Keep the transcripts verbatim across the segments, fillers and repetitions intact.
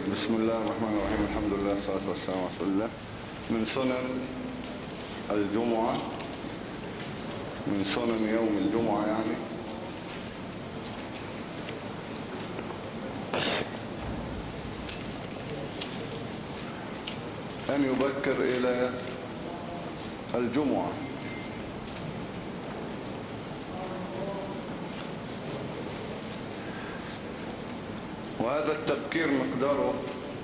بسم الله الرحمن الرحيم. الحمد لله والصلاة والسلام على رسول الله. من سنن الجمعة، من سنن يوم الجمعة يعني أن يبكر إلى الجمعة، وهذا التبكير مقداره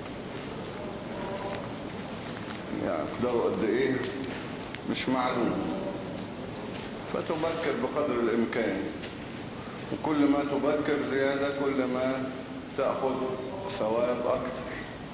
يعني مقداره قد ايه مش معلوم، فتبكر بقدر الامكان، وكل ما تبكر زيادة كل ما تأخذ ثواب اكتر.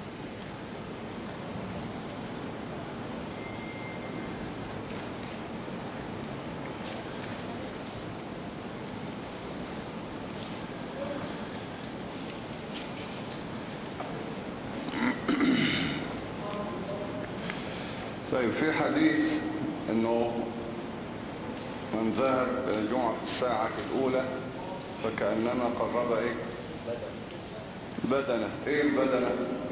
طيب، في حديث انه من ذهب الى الجمعة في الساعة الاولى فكأنما قرب ايه بدنة. ايه البدنة؟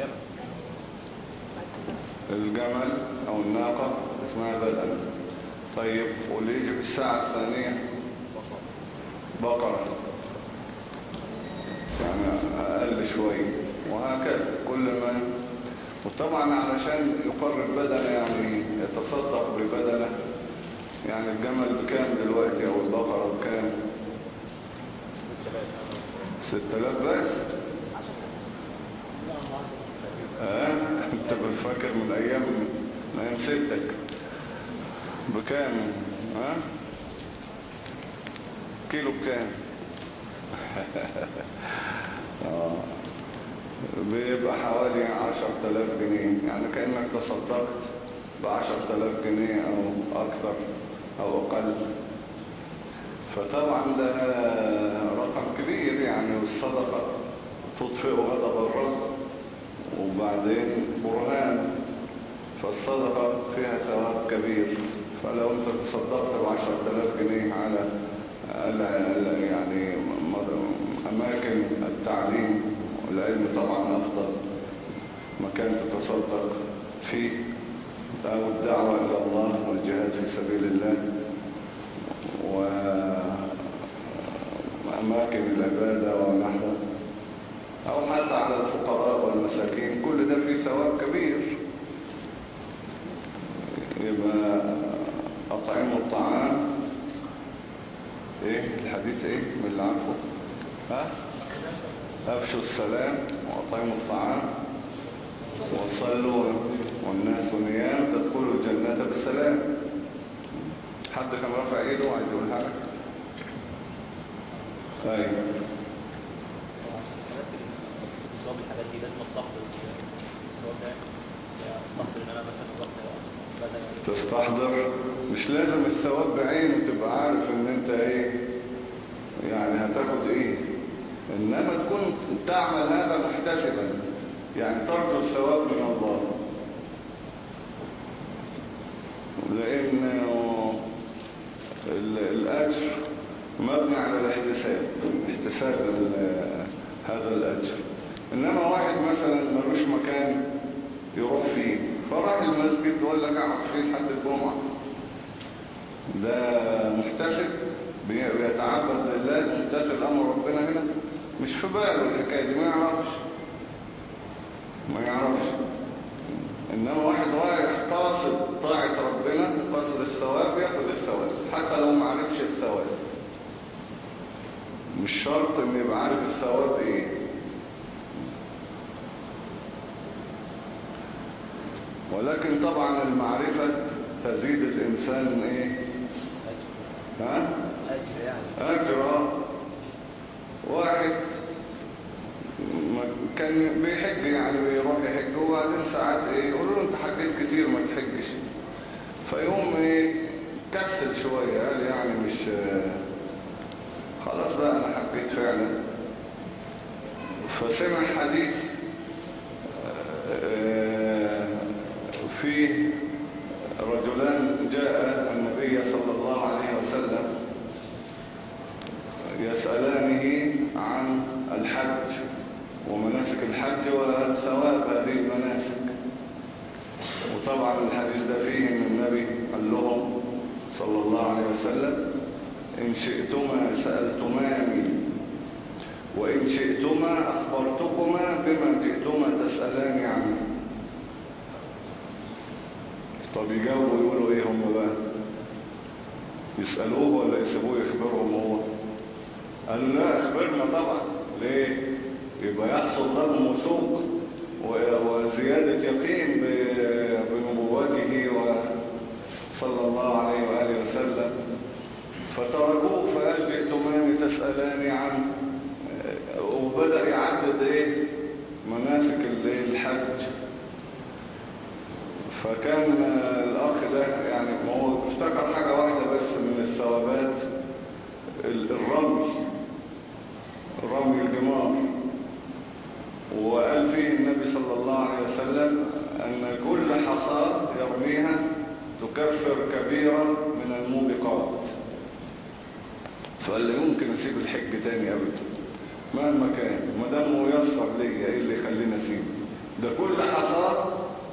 الجمل او الناقة اسمها بدنة. طيب، واللي يجي في الساعة الثانية بقرة، يعني اقل شوية، وهكذا كل ما. وطبعا علشان يقرب بدنة يعني يتصدق ببدنة، يعني الجمل بكام دلوقتي او البقرة بكام؟ ستة آلاف بس. اه انت بتفكر من ايام من ايام ستك بكام؟ ها كيلو بكام؟ اه بيبقى حوالي عشرة آلاف جنيه، يعني كأنك تصدقت بعشرة آلاف جنيه او اكثر او اقل. فطبعا ده رقم كبير يعني، والصدقة تطفئ غضب الرب وبعدين برهان، فالصدقة فيها ثواب كبير. فلو انت تصدقت بعشرة آلاف جنيه على يعني اماكن التعليم والعلم، طبعا افضل مكان تتصدق فيه، او الدعوة الى الله والجهاد في سبيل الله واماكن العبادة ونحو، او حتى على الفقراء والمساكين، كل ده فيه ثواب كبير. يبقى اطعموا الطعام، ايه الحديث ايه من اللي عارفه؟ ها افشوا السلام واطعموا الطعام وصلوا والناس نيام تدخلوا الجنة بالسلام. حد كان رافع ايده وعايز يقول حاجة؟ ايوه، الصواب الحاجات دي لازم استحضر الصواب ده، استحضر ان انا مثلا وقت تستحضر، مش لازم الثواب بعينه تبقى عارف ان انت ايه يعني هتاخد ايه، انما تكون تعمل هذا محتسبا، يعني ترجو الثواب من الله، لان الاجر مبني على الاحتساب، احتساب هذا الاجر. انما واحد مثلا ملوش مكان يروح فيه فراح المسجد ولا قاعد فيه لحد الجمعة، ده محتسب بيتعبد لله، محتسب امر ربنا هنا، مش في باله الحكايه دي، ما يعرفش ما يعرفش انما واحد رايح قاصد طاعة ربنا، قاصد الثواب، ياخد الثواب حتى لو ما عرفش الثواب. مش شرط ان يبقى عارف الثواب ايه. ولكن طبعا المعرفة تزيد الانسان ايه؟ ها؟ اجر يعني اجر. واحد كان بيحج يعني بيروح يحج، وبعدين ساعات ايه يقولوا له انت حجيت كتير ما تحجش، فيقوم ايه كسل شوية، قال يعني مش خلاص بقى انا حجيت فعلا. فسمع حديث في رجلان جاء النبي صلى الله عليه وسلم يسألانه عن الحج، ومناسك الحج وثواب هذه المناسك. وطبعا الحديث ده فيه ان النبي قال لهم صلى الله عليه وسلم إن شئتما سألتماني وإن شئتما أخبرتكما بما جئتما تسألاني عنه. طب يجاوبوا يقولوا إيه هم بقى؟ يسألوه ولا يسيبوه يخبرهم هو؟ قالوا لا اخبرنا طبعا. ليه؟ يبقى يحصل لهم وثوق وزيادة يقين بنبوته صلى الله عليه وآله وسلم. فتركوه فقال جئتماني تسألاني عنه، وبدأ يعدد ايه مناسك الحج. فكان الأخ ده يعني ما هو افتكر حاجة واحدة بس من الثوابات، الرمي رمي الجمار. وقال فيه النبي صلى الله عليه وسلم أن كل حصاة يرميها تكفر كبيرة من الموبقات. فقال لا يمكن أسيب الحج تاني أبدا مهما كان، ما دام ميسر ليا ايه اللي يخليني اسيبه؟ ده كل حصاة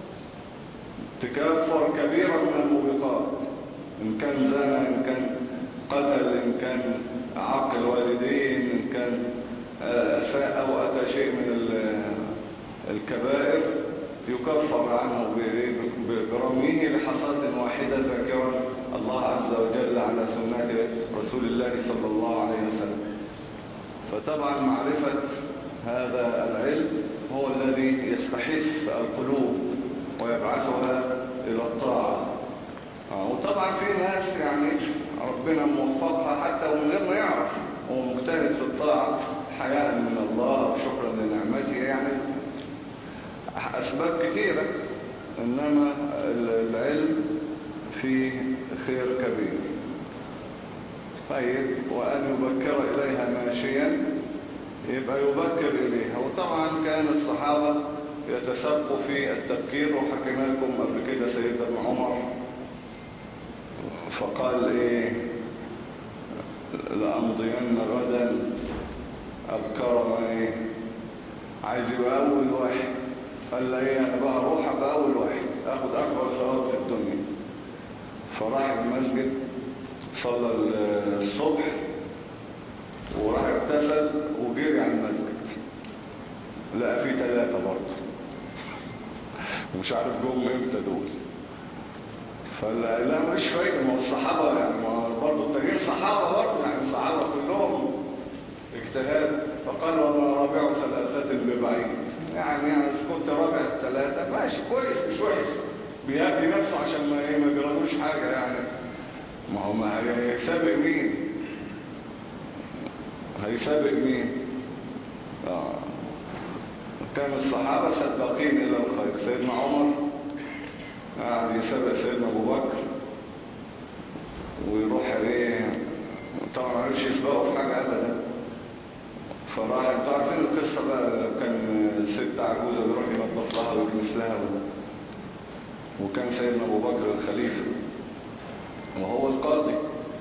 تكفر كبيرة من الموبقات، إن كان زنا، إن كان قتل، إن كان عق الوالدين، إن كان أساء أو أتى شيء من الكبائر يكفر عنه برميه لحصاة واحدة ذاكرا الله عز وجل على سنة رسول الله صلى الله عليه وسلم. فطبعا معرفة هذا العلم هو الذي يستحث القلوب ويبعثها إلى الطاعة. وطبعا في ناس يعني ربنا موفقها حتى ومن غير ما يعرف هو مجتهد في الطاعة حياء من الله وشكرا لنعمته، يعني أسباب كثيرة، إنما العلم فيه خير كبير. طيب وأن يبكر إليها ماشيا يبقى يبكر إليها. وطبعا كان الصحابة يتسبقوا في التبكير، وحكينا لكم قبل كده سيدنا عمر فقال إيه لأمضين غدا أبكر ما إيه عايز يبقى أول واحد. قال لي إيه أنا بقى أروح أبقى أول واحد أخذ أكبر ثواب في الدنيا. فراح المسجد صلى الصبح وراح اغتسل وجري على المسجد، لقى فيه ثلاثة برضه ومش عارف جم امتى دول. فلا لا مش فايدة، ما هو الصحابة يعني برضه التانيين صحابة برضه، يعني الصحابة كلهم اجتهاد. فقال وما رابع ثلاثة ببعيد، يعني يعني كنت رابع الثلاثة ماشي كويس مش وحش، بيهدي نفسه عشان ما ما يجرالوش حاجة يعني. ما هو ما هيسابق مين؟ هيسابق مين؟ آه. كان الصحابة سباقين إلى الخير. سيدنا عمر قاعد يسابق سيدنا أبو بكر ويروح ايه، طبعا ما عرفش يسبقه في حاجة أبدا. فراح انتوا عارفين القصة بقى، كان ست عجوزة بيروح ينظف لها ويكنس لها، وكان سيدنا أبو بكر الخليفة وهو القاضي.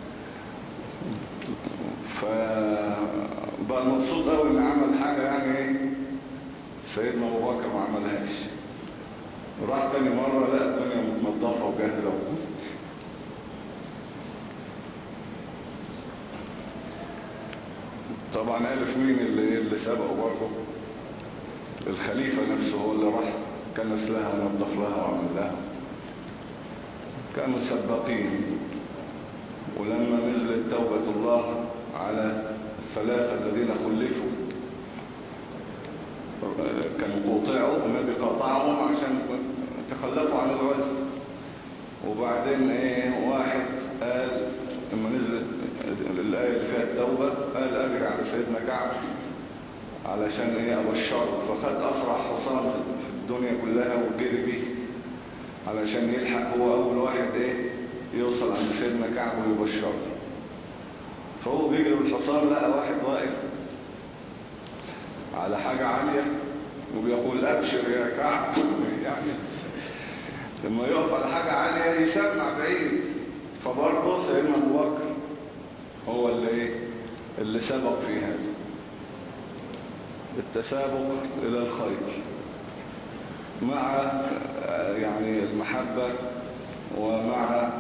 فبقى مبسوط قوي ان عمل حاجة يعني ايه سيدنا ابو بكر ما عملهاش. راح تاني مرة لقى الدنيا متنظفة وجاهزة. طبعا عرف مين اللي اللي سبقه برضه، الخليفة نفسه هو اللي راح كنس لها ونظف لها وعمل لها. كانوا سباقين. ولما نزلت توبة الله على الثلاثة الذين خلفوا كانوا قطعوا، النبي قطعهم عشان تخلفوا عن الوزن. وبعدين ايه واحد قال لما نزلت الآية اللي فيها التوبة قال أجري على سيدنا كعب علشان ايه أبشره. فخد أسرع حصان في الدنيا كلها وجري بيه علشان يلحق هو أول واحد ايه يوصل عند سيدنا كعب ويبشره. فهو بيجري بالحصان لقى واحد واقف على حاجة عالية وبيقول أبشر يا كعب. يعني لما يقف على حاجة عالية يسمع بعيد. فبرضه سيدنا أبو بكر هو اللي ايه اللي سبق في هذا. التسابق إلى الخير مع يعني المحبة، ومع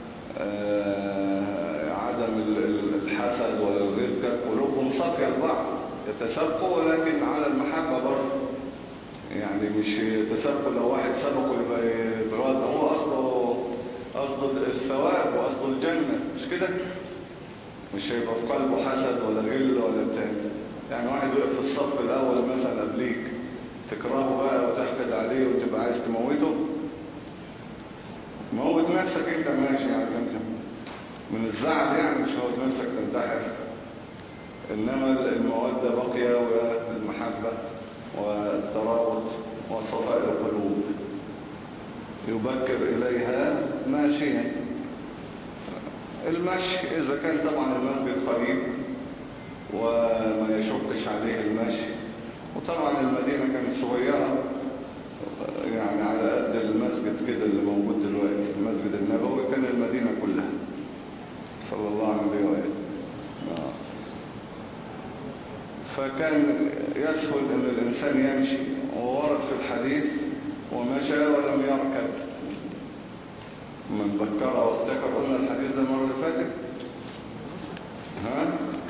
عدم الحسد والغيرة. قلوبهم صافية لبعض، يتسابقوا ولكن على المحبة برضه. يعني مش يتسابقوا لو واحد سبقه يبقى يتغاظ، هو أصله أصله الثواب وأصله الجنة، مش كده؟ مش هيبقى في قلبه حسد ولا غل ولا بتاع. يعني واحد يقف في الصف الأول مثلا قبليك، تكرهه بقى وتحقد عليه وتبقى عايز تموته، موت نفسك انت ماشي. يعني انت من الزعل يعني مش موت نفسك تنتحر. انما المودة باقية والمحبة والترابط وصفاء القلوب يبكر إليها ماشيا. المشي إذا كان طبعا المسجد قريب وما يشقش عليه المشي، وطبعا المدينة كانت صغيرة يعني على قد المسجد كده اللي موجود دلوقتي، المسجد النبوي كان المدينة كلها صلى الله عليه وآله. فكان يسهل ان الانسان يمشي، وورد في الحديث ومشى ولم يركب. من ذكر وافتكر، قلنا الحديث ده المرة اللي فاتت. ها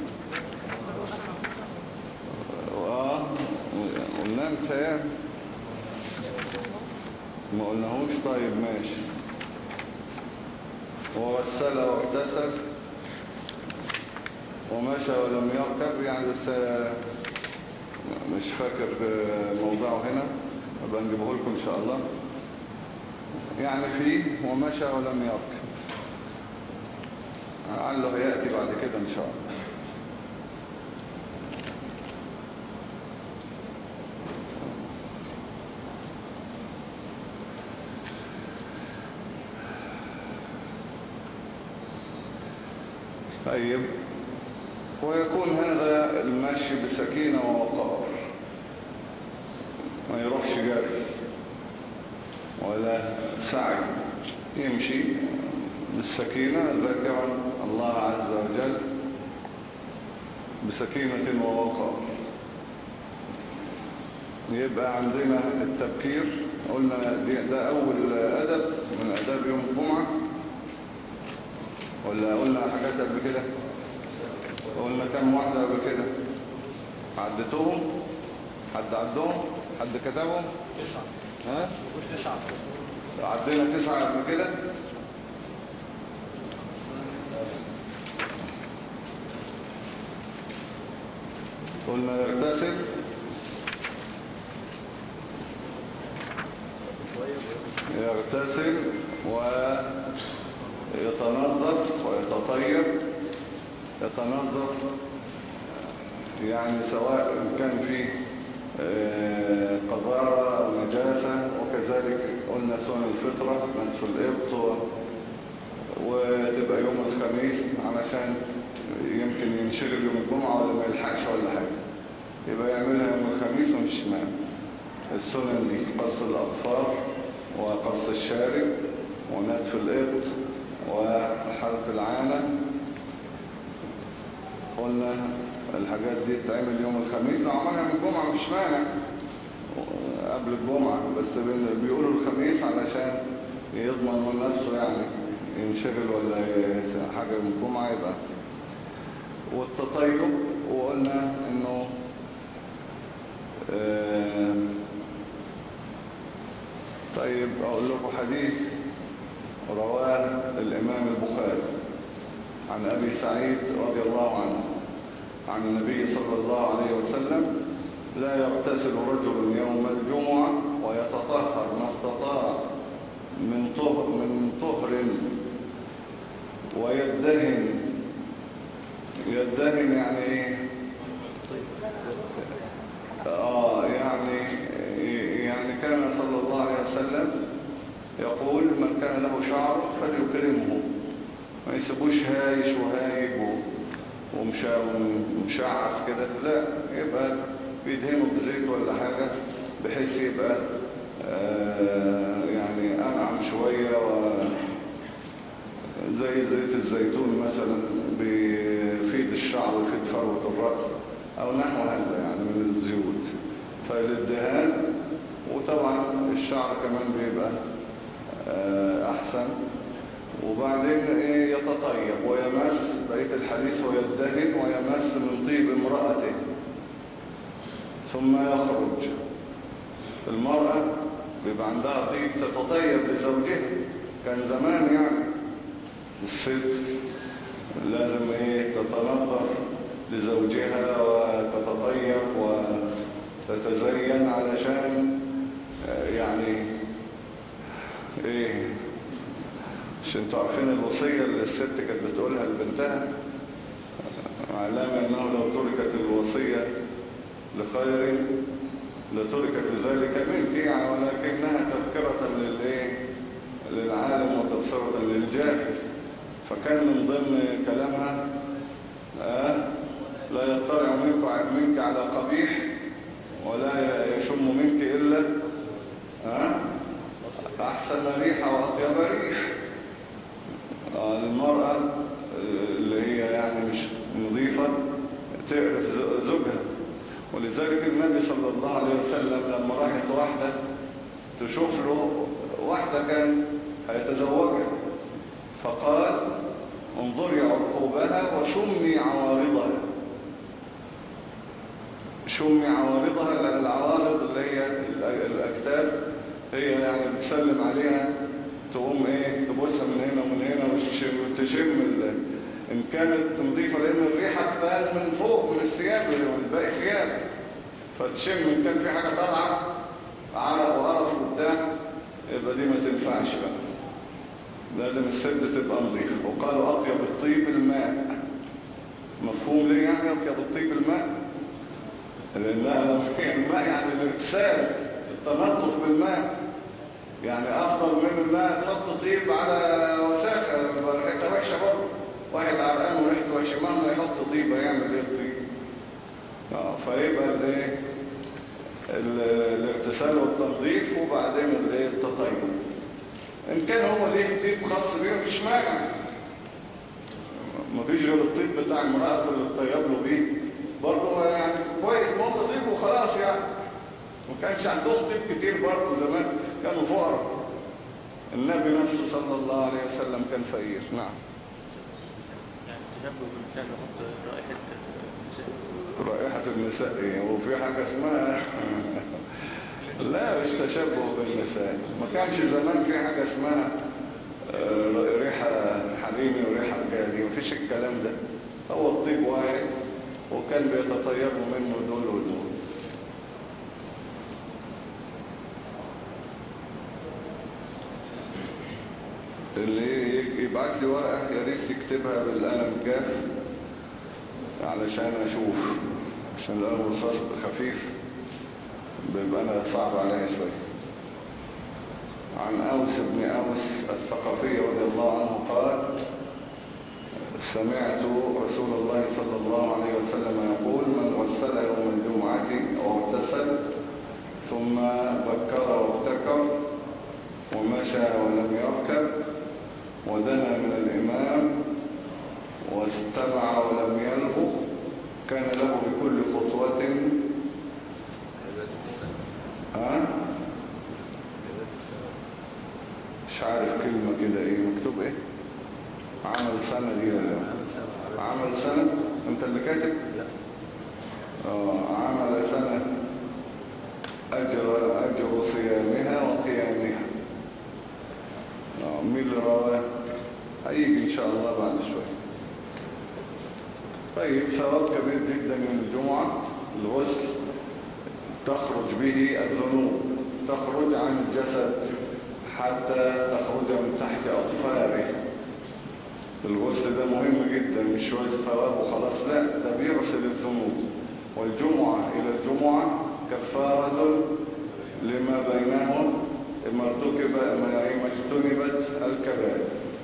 اه قلنا انت ما قلناهوش. طيب ماشي. وغسل واغتسل ومشى ولم يركب، يعني بس مش فاكر موضعه هنا، ابقى نجيبه لكم ان شاء الله. يعني فيه ومشى ولم يركب، لعله يأتي بعد كده ان شاء الله. طيب، ويكون هذا المشي بسكينة ووقار، ما يروحش جري ولا سعي، يمشي بالسكينة ذاكرا الله عز وجل بسكينة ووقار. يبقى عندنا التبكير، قلنا ده أول أدب من أداب يوم الجمعة، ولا قلنا حاجات قبل كده؟ قلنا كم واحدة قبل كده؟ عدتهم؟ حد عدهم؟ حد كتبهم؟ تسعة. ها؟ تسعة. عدينا تسعة قبل كده؟ قلنا يغتسل يغتسل ويتنظف ويتطيب. يتنظف يعني سواء كان فيه قذارة أو نجاسة، وكذلك قلنا سنن الفطرة منسو الإبط، وتبقى يوم الخميس علشان يمكن ينشغل يوم الجمعة ولا ما يلحقش ولا حاجة، يبقى يعملها يوم الخميس ومش معنى. السنن دي قص الأظفار وقص الشارب ونتف الإبط وحلق العانة. قلنا الحاجات دي تعمل يوم الخميس، لو عملها من الجمعة مش مانع قبل الجمعة، بس بيقولوا الخميس علشان يضمن من نفسه يعني ينشغل ولا حاجة من الجمعة يبقى. والتطيب، وقلنا انه آه طيب اقول لكم حديث رواه الامام البخاري عن ابي سعيد رضي الله عنه عن النبي صلى الله عليه وسلم: لا يغتسل رجل يوم الجمعة ويتطهر ما استطاع من طهر من طهر ويدهن. يدهن يعني ايه؟ اه يعني يعني كان صلى الله عليه وسلم يقول: من كان له شعر فليكرمه، ما يسيبوش هايش وهايب ومشعف كده، لا، يبقى بيدهنوا بزيت ولا حاجة بحيث يبقى آه يعني أنعم شوية، زي زيت الزيتون مثلا بيفيد الشعر ويفيد فروة الرأس، أو نحو هذا يعني من الزيوت. فالدهان، وطبعا الشعر كمان بيبقى أحسن. وبعدين إيه؟ يتطيب ويمس، بقية الحديث ويدهن ويمس من طيب امرأته ثم يخرج. المرأة بيبقى عندها طيب تتطيب لزوجها. كان زمان يعني الست لازم ايه تتنظف لزوجها وتتطيب وتتزين علشان يعني ايه، مش انتوا عارفين الوصية اللي الست كانت بتقولها لبنتها؟ علامة انه لو تركت الوصية لخير لتركت ذلك منك يعني، ولكنها تذكرة للايه للعالم وتبصرة للجاهل. فكان من ضمن كلامها آه لا يطلع منك, منك على قبيح ولا يشم منك إلا آه أحسن ريحة وأطيب ريح. آه المرأة اللي هي يعني مش نظيفة تعرف زوجها. ولذلك النبي صلى الله عليه وسلم لما راحت واحدة تشوف له واحدة كان هيتزوجها، فقال انظري عقوبها وشمي عوارضها. شمي عوارضها، لأن العوارض اللي هي الأكتاف هي يعني بتسلم عليها تقوم ايه تبوسها من هنا ومن هنا وتشم ان كانت نظيفة، لأن الريحة تبان من فوق من الثياب من باقي الثياب، فتشم ان كان في حاجة طالعة عرق وقرف وبتاع يبقى دي ما تنفعش بقى، لازم الست تبقى نظيفة. وقالوا أطيب الطيب الماء. مفهوم ليه يعني أطيب الطيب الماء؟ لأنها الماء يعني الاغتسال، التنظف بالماء، يعني أفضل من الماء تحط طيب على وساخة ريحتها وحشة برضه. واحد عرقان وريحته وحشة مهما يحط طيب هيعمل ايه الطيب؟ اه فيبقى الايه الاغتسال والتنظيف وبعدين الايه التطيب. ان كان هو ليه طيب خاص بيه مفيش مانع، مفيش غير الطيب بتاع المرأة اللي تطيب له بيه برضه يعني كويس، ما هو طيب وخلاص يعني. ما كانش عندهم طيب كتير برضه زمان، كانوا فقراء. النبي نفسه صلى الله عليه وسلم كان فقير. نعم. يعني تشبه بالنساء نحط رائحة النساء. رائحة النساء ايه؟ وفي حاجة اسمها لا مش تشبه بالنساء. ما كانش زمان في حاجة اسمها ريحة حريمي وريحة رجالي، مفيش الكلام ده. هو الطيب واحد وكان بيتطيبوا منه دول ودول. اللي يبعت لي ورقة يا ريت يكتبها بالقلم الجاف علشان اشوف، عشان القلم الرصاص خفيف بيبقى انا صعب عليا شويه. عن أوس بن أوس الثقفي رضي الله عنه قال سمعت رسول الله صلى الله عليه وسلم يقول من غسل يوم الجمعة واغتسل ثم بكر وابتكر ومشى ولم يركب ودنا من الإمام واستمع ولم يلغو كان له بكل خطوة ها مش عارف كلمة كده ايه مكتوب ايه عمل سنة دي ولا عمل سنة انت اللي كاتب اه عمل سنة اجر اجر صيامها وقيامها. اه مين اللي رواه هيجي ان شاء الله بعد شوية. طيب ثواب كبير جدا من الجمعة الغسل، تخرج به الذنوب، تخرج عن الجسد حتى تخرج من تحت أطفاله. الغسل ده مهم جدا، مش شوية ثواب وخلاص، لا ده بيغسل الذنوب. والجمعة إلى الجمعة كفارة لما بينهم ما ارتكب ما اجتنبت الكبائر.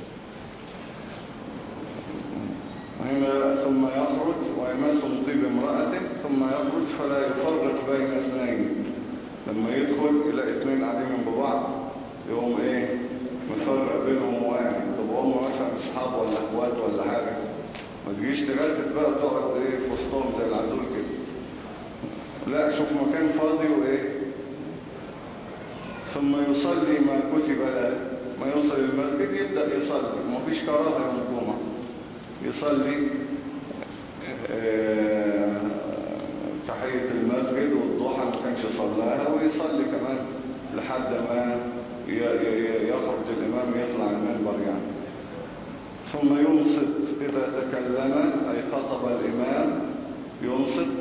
هنا ثم يخرج ويمس من طيب امرأة ثم يخرج فلا يفرق بين اثنين. لما يدخل إلى اثنين قاعدين من بعض يقوم ايه مفرق بينهم واحد. طب هم مثلا اصحاب ولا اخوات ولا حاجة، ما تجيش تغلط بقى تقعد ايه في وسطهم زي العزول كده. لا، شوف مكان فاضي وإيه، ثم يصلي ما كتب له. ما يوصل المسجد يبدأ يصلي، ما فيش كراهة يوم الجمعة، يصلي آه تحية المسجد والضحى ما كانش صلاها، ويصلي كمان لحد ما يخرج الإمام يطلع المنبر يعني. ثم ينصت إذا تكلم، أي خطب الإمام ينصت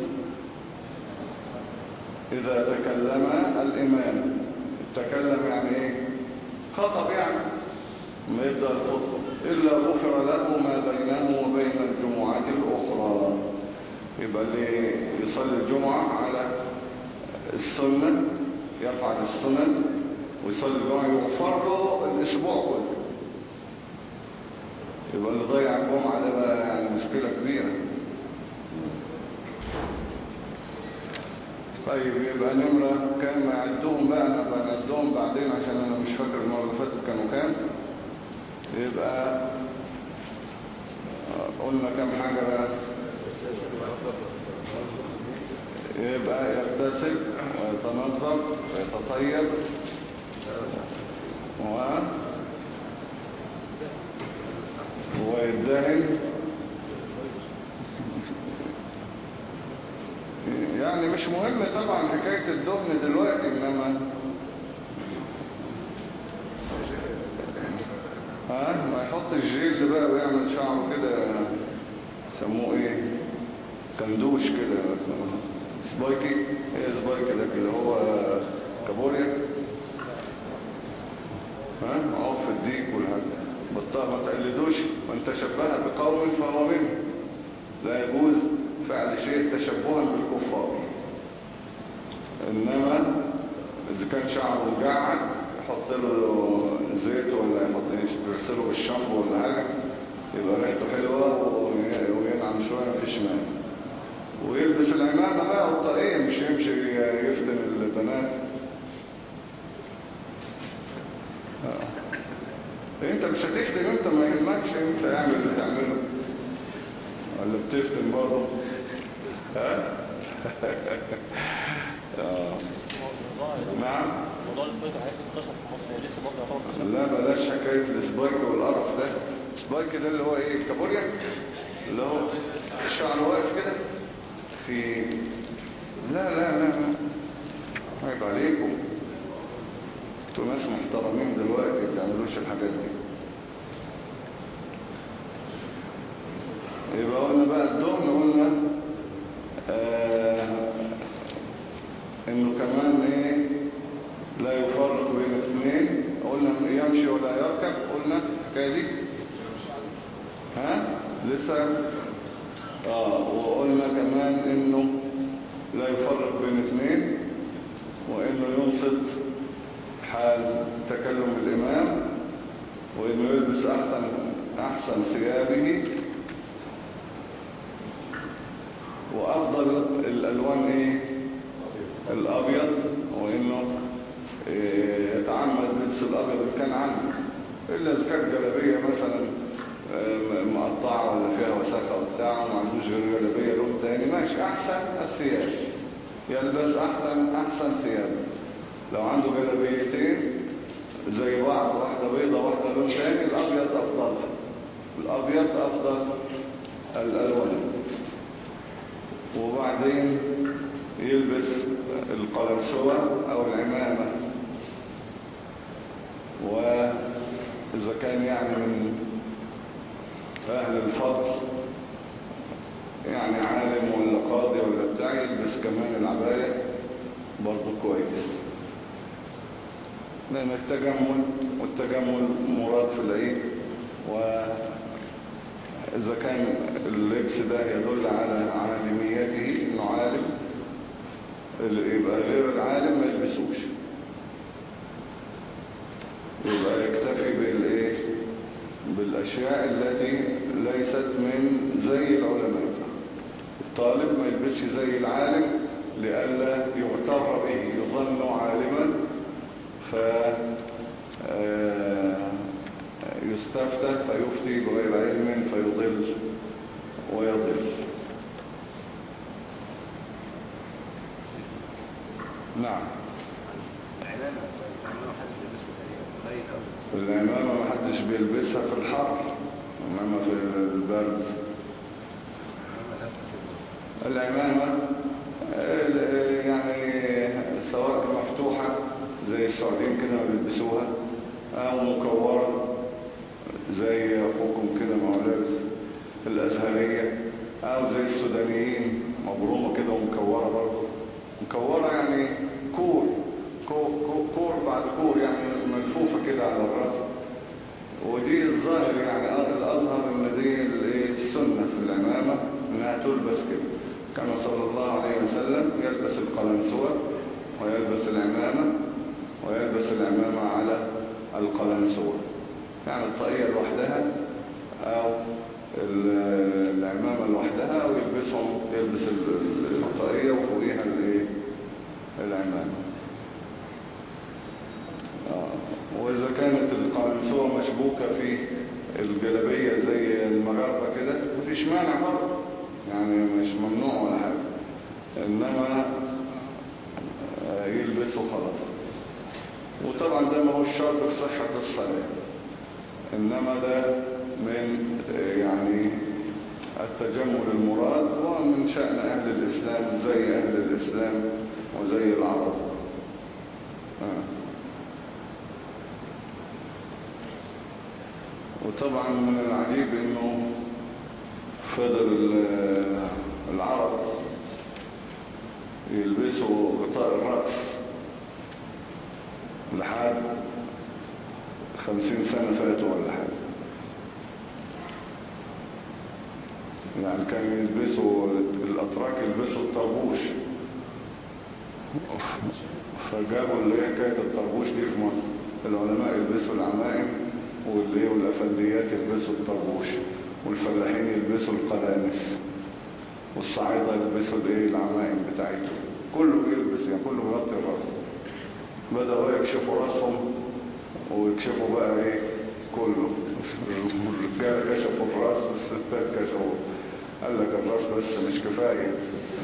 إذا تكلم الإمام. تكلم يعني إيه؟ خطب يعني، ما يبدأ الخطبة. إلا غفر له ما بينه وبين الجمعات الأخرى. يبقى اللي يصلي الجمعة على السنة يفعل السنن ويصلي الجمعة يغفر له الأسبوع كله. يبقى اللي ضيع الجمعة ده بقى يعني مشكلة كبيرة. طيب يبقى نمرة كام؟ نعدهم بقى، أنا بنعدهم بعدين عشان أنا مش فاكر المرة اللي فاتت كانوا كام. يبقى قلنا كام حاجة بقى؟ يبقى يغتسل ويتنظف ويتطيب و ويدهن. يعني مش مهم طبعا حكاية الدهن دلوقتي، انما ها ما يحط الجيل بقى ويعمل شعره كده، يسموه ايه، كندوش كده، سبايكي. ايه سبايكي ده كده؟ هو كابوريا، ها معروف في الديك والحاجة. بطاء ما تقلدوش، وان تشبه بقوم فهو منه. لا يجوز فعل شيء تشبها بالكفار. انما اذا كان شعره مجعد يحط له زيت ولا يحط يغسله بالشامبو ولا حاجه، يبقى ريحته حلوه وينعم شويه مفيش مانع. ويلبس العمامه بقى والطاقيه، مش يمشي يفتن البنات. آه. انت مش هتفتن، انت ما يهمكش، انت اعمل اللي تعمله. ولا بتفتن برضه؟ ها؟ اه نعم. موضوع السبايك هيحصل انتشر في مصر لسه برضه. لا بلاش حكايه السبايك والقرف ده. السبايك ده اللي هو ايه، الكابوريا، اللي هو الشعر واقف كده في. لا لا لا عيب عليكم، انتوا ناس محترمين دلوقتي، ما تعملوش الحاجات دي. يبقى قلنا بقى الدهن، قلنا آه انه كمان ايه، لا يفرق بين اثنين. قلنا يمشي ولا يركب، قلنا الحكايه دي. ها لسه اه وقلنا كمان انه لا يفرق بين اثنين، وانه ينصت حال تكلم الامام، وانه يلبس احسن احسن ثيابه. وافضل الالوان ايه، الابيض، وانه يتعمد لبس الابيض اللي كان عنده، الا اذا كانت جلابيه مثلا مقطعه ولا فيها وساخه وبتاع وما عندوش غير جلابيه لون تاني، ماشي، احسن الثياب يلبس احسن احسن ثياب. لو عنده جلابيتين زي بعض، واحده بيضه واحده لون تاني، الابيض افضل، الابيض افضل الالوان. وبعدين يلبس القلنسوة او العمامة. واذا كان يعني من اهل الفضل، يعني عالم ولا قاضي ولا بتاع، يلبس كمان العباية برضو كويس. لان التجمل والتجمل مراد في العيد. واذا كان اللبس ده يدل على عالميته، انه عالم، يبقى غير العالم ما يلبسوش، يبقى يكتفي بالايه، بالاشياء التي ليست من زي العلماء. الطالب ما يلبسش زي العالم لئلا يغتر به، يظن عالما ف يستفتى فيفتي بغير علم فيضل ويضل. نعم. العمامة العمامة محدش بيلبسها تقريبا قليل قوي. العمامة محدش بيلبسها في الحر، إنما في البرد. العمامة يعني سواء مفتوحة زي السعوديين كده ما بيلبسوها، أو مكورة زي أخوكم كده ما هو لابس الأزهرية، أو زي السودانيين مبرومة كده ومكورة برضه. مكورة يعني كور كور, كور بعد كور، يعني ملفوفة كده على الرأس. ودي الظاهر يعني الأظهر إن دي السنة في العمامة إنها تلبس كده. كما صلى الله عليه وسلم يلبس القلنسوة ويلبس العمامة، ويلبس العمامة على القلنسوة، يعني الطاقية لوحدها أو العمامة لوحدها، ويلبسهم يلبس الطاقية وفوقيها العمامة. وإذا كانت القلنسوة مشبوكة في الجلبية زي المغاربة كده مفيش مانع برضه، يعني مش ممنوع ولا حاجة، إنما يلبسه خلاص. وطبعا ده ما هو الشرط في صحة الصلاة، إنما ده من يعني التجمل المراد، ومن شأن أهل الإسلام زي أهل الإسلام وزي العرب. آه. وطبعا من العجيب إنه فضل العرب يلبسوا غطاء الرأس لحد خمسين سنة فاتوا ولا حاجة، يعني كانوا يلبسوا الأتراك يلبسوا الطربوش، فجابوا اللي هي حكاية الطربوش دي في مصر. العلماء يلبسوا العمائم، واللي والأفنديات يلبسوا الطربوش، والفلاحين يلبسوا القلانس، والصعيدة يلبسوا الايه العمائم بتاعتهم. كله يلبس، يعني كله بيغطي الراس. بدأوا يكشفوا راسهم ويكشفوا بقى ايه كله. الرجال كشفوا الراس والستات كشفوا، قال لك الراس بس مش كفاية.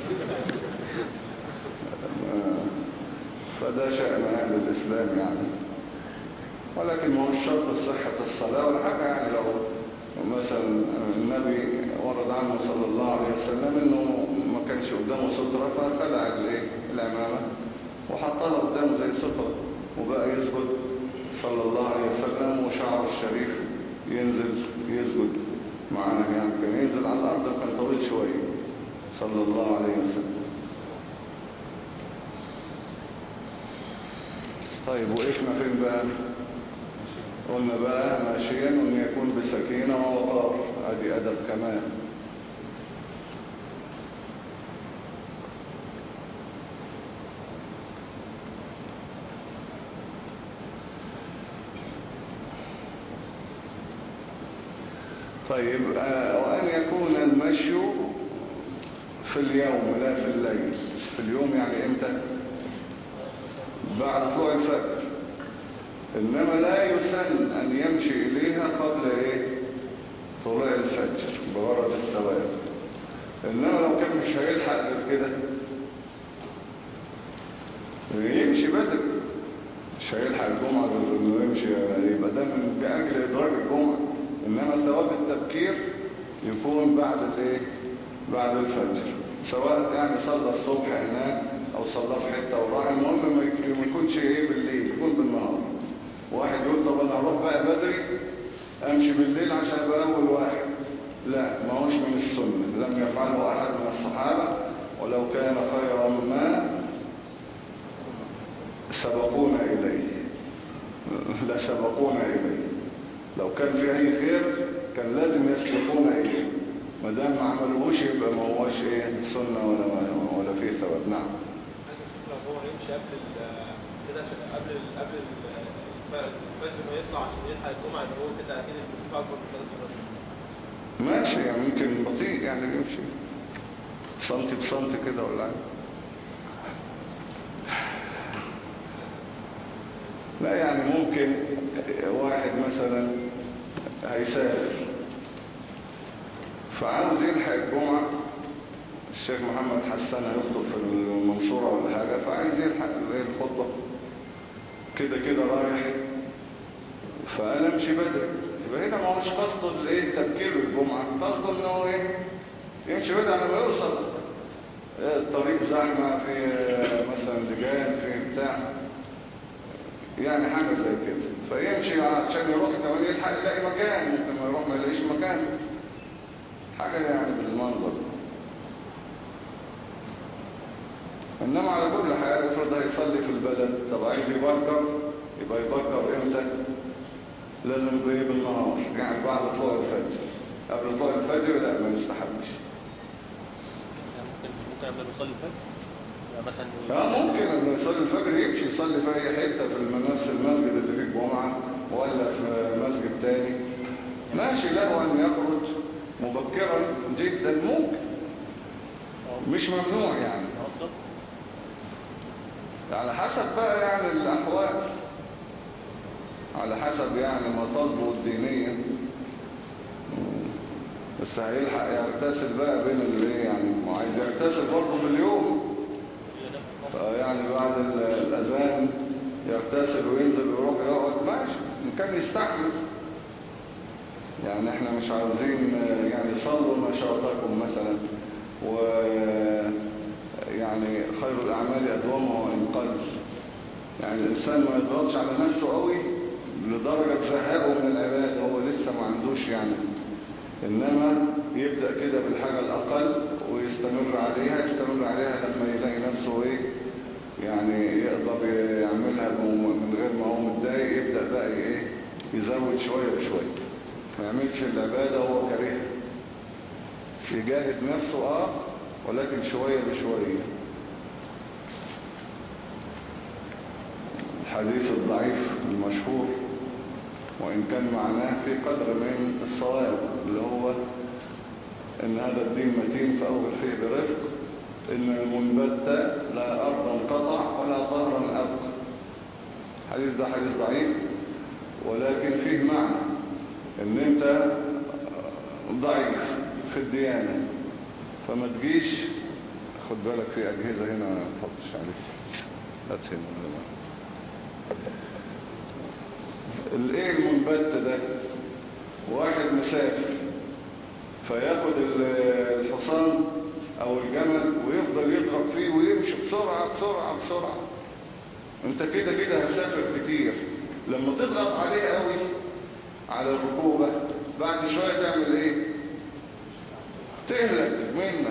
فده شأن أهل الإسلام يعني. ولكن ما هو الشرط بصحة الصلاة ولا حاجة، يعني لو مثلا النبي ورد عنه صلى الله عليه وسلم انه ما كانش قدامه سترة، فخلع العمامة وحطها قدامه زي سترة، وبقى يسجد صلى الله عليه وسلم، وشعره الشريف ينزل يسجد معانا، يعني كان ينزل على الأرض، كان طويل شوية صلى الله عليه وسلم. طيب وقفنا فين بقى؟ قلنا بقى ماشيا وان يكون بسكينة ووقار، ادي ادب كمان. طيب وان يكون المشي في اليوم لا في الليل. في اليوم يعني امتى؟ بعد طلوع الفجر. إنما لا يسن أن يمشي إليها قبل إيه؟ طلوع الفجر بغرض الثواب. إنما لو كان مش هيلحق غير كده يمشي بدري، مش هيلحق الجمعة غير إنه يمشي، يبقى ده من أجل إدراك الجمعة. إنما ثواب التبكير يكون بعد الإيه؟ بعد الفجر، سواء يعني صلى الصبح هناك أو صلى في حتة وراح، المهم ما يكونش إيه بالليل، يكون بالنهار. واحد يقول طب انا اروح بقى بدري امشي بالليل عشان ابقى اول واحد، لا، ما هوش من السنة، لم يفعله احد من الصحابة، ولو كان خيرا ما سبقونا اليه، لا سبقونا اليه. لو كان في اي خير كان لازم يسبقونا اليه، ما دام ما عملوش يبقى ما هوش ايه سنة ولا ولا فيه ثواب. نعم. لو هو يمشي قبل كده قبل قبل الفجر ما يطلع عشان يلحق الجمعة، يبقى هو كده اكيد المسافة اكبر من ثلاث سنين. ماشي، يعني ممكن بطيء يعني يمشي سنتي بسنتي كده ولا حاجة. لا يعني ممكن واحد مثلا هيسافر فعاوز يلحق الجمعة الشيخ محمد حسن يخطب في المنصورة ولا حاجة، فعايز يلحق الخطبة كده كده رايح، فأنا امشي بدري. يبقى هنا ما هوش قصده الايه تبكير الجمعة، قصده انه ايه يمشي بدري على ما يوصل. الطريق زحمة، في مثلا لجان، في بتاع يعني حاجة زي كده، فيمشي عشان يروح كمان يلحق يلاقي مكان، ممكن ما يروح ما يلاقيش مكان، حاجة يعني بالمنظر. انما على كل حال افرض هيصلي في البلد، طب عايز يبكر، يبقى يبكر امتى؟ لازم بايه؟ بالنهار، يعني بعد طلوع الفجر. قبل طلوع الفجر لا، ما يستحبش. ممكن ممكن قبل ما يصلي الفجر مثلا. اه ممكن قبل ما يصلي الفجر يمشي يصلي في اي حته، في نفس المسجد اللي فيه الجمعه ولا في مسجد تاني، ماشي له ان يخرج مبكرا جدا، ممكن، مش ممنوع يعني، على حسب بقى يعني الأحوال، على حسب يعني ما تضبط دينيا. بس هيلحق يغتسل بقى بين الايه يعني، ما عايز يغتسل برضه في اليوم، يعني بعد الأذان يغتسل وينزل ويروح يقعد، ماشي إن كان يستحمل. يعني احنا مش عاوزين يعني صلوا نشاطكم مثلا، و يعني خير الأعمال أدومها وإن قل. يعني الإنسان ما يضغطش على نفسه قوي لدرجة زهقه من العبادة، هو لسه ما عندوش يعني، إنما يبدأ كده بالحاجة الأقل ويستمر عليها، يستمر عليها لما يلاقي نفسه إيه يعني يقدر يعملها من غير ما هو متضايق، يبدأ بقى إيه يزود شوية بشوية، ما يعملش العبادة وهو كارهها، يجاهد نفسه اه ولكن شوية بشوية. الحديث الضعيف المشهور وإن كان معناه في قدر من الصواب، اللي هو إن هذا الدين متين فأوغل فيه برفق، إن المنبت لا أرضا قطع ولا ظهرا أبقى. الحديث ده حديث ضعيف، ولكن فيه معنى إن أنت ضعيف في الديانة، فما تجيش خد بالك في أجهزة هنا ما تفضش عليك، لا تهين الايه المنبت ده، واحد مسافر فياخد الحصان او الجمل ويفضل يضرب فيه ويمشي بسرعة بسرعة بسرعة، انت كده كده هتسافر كتير، لما تضغط عليه قوي على الركوبة بعد شوية تعمل ايه؟ تهلك منك.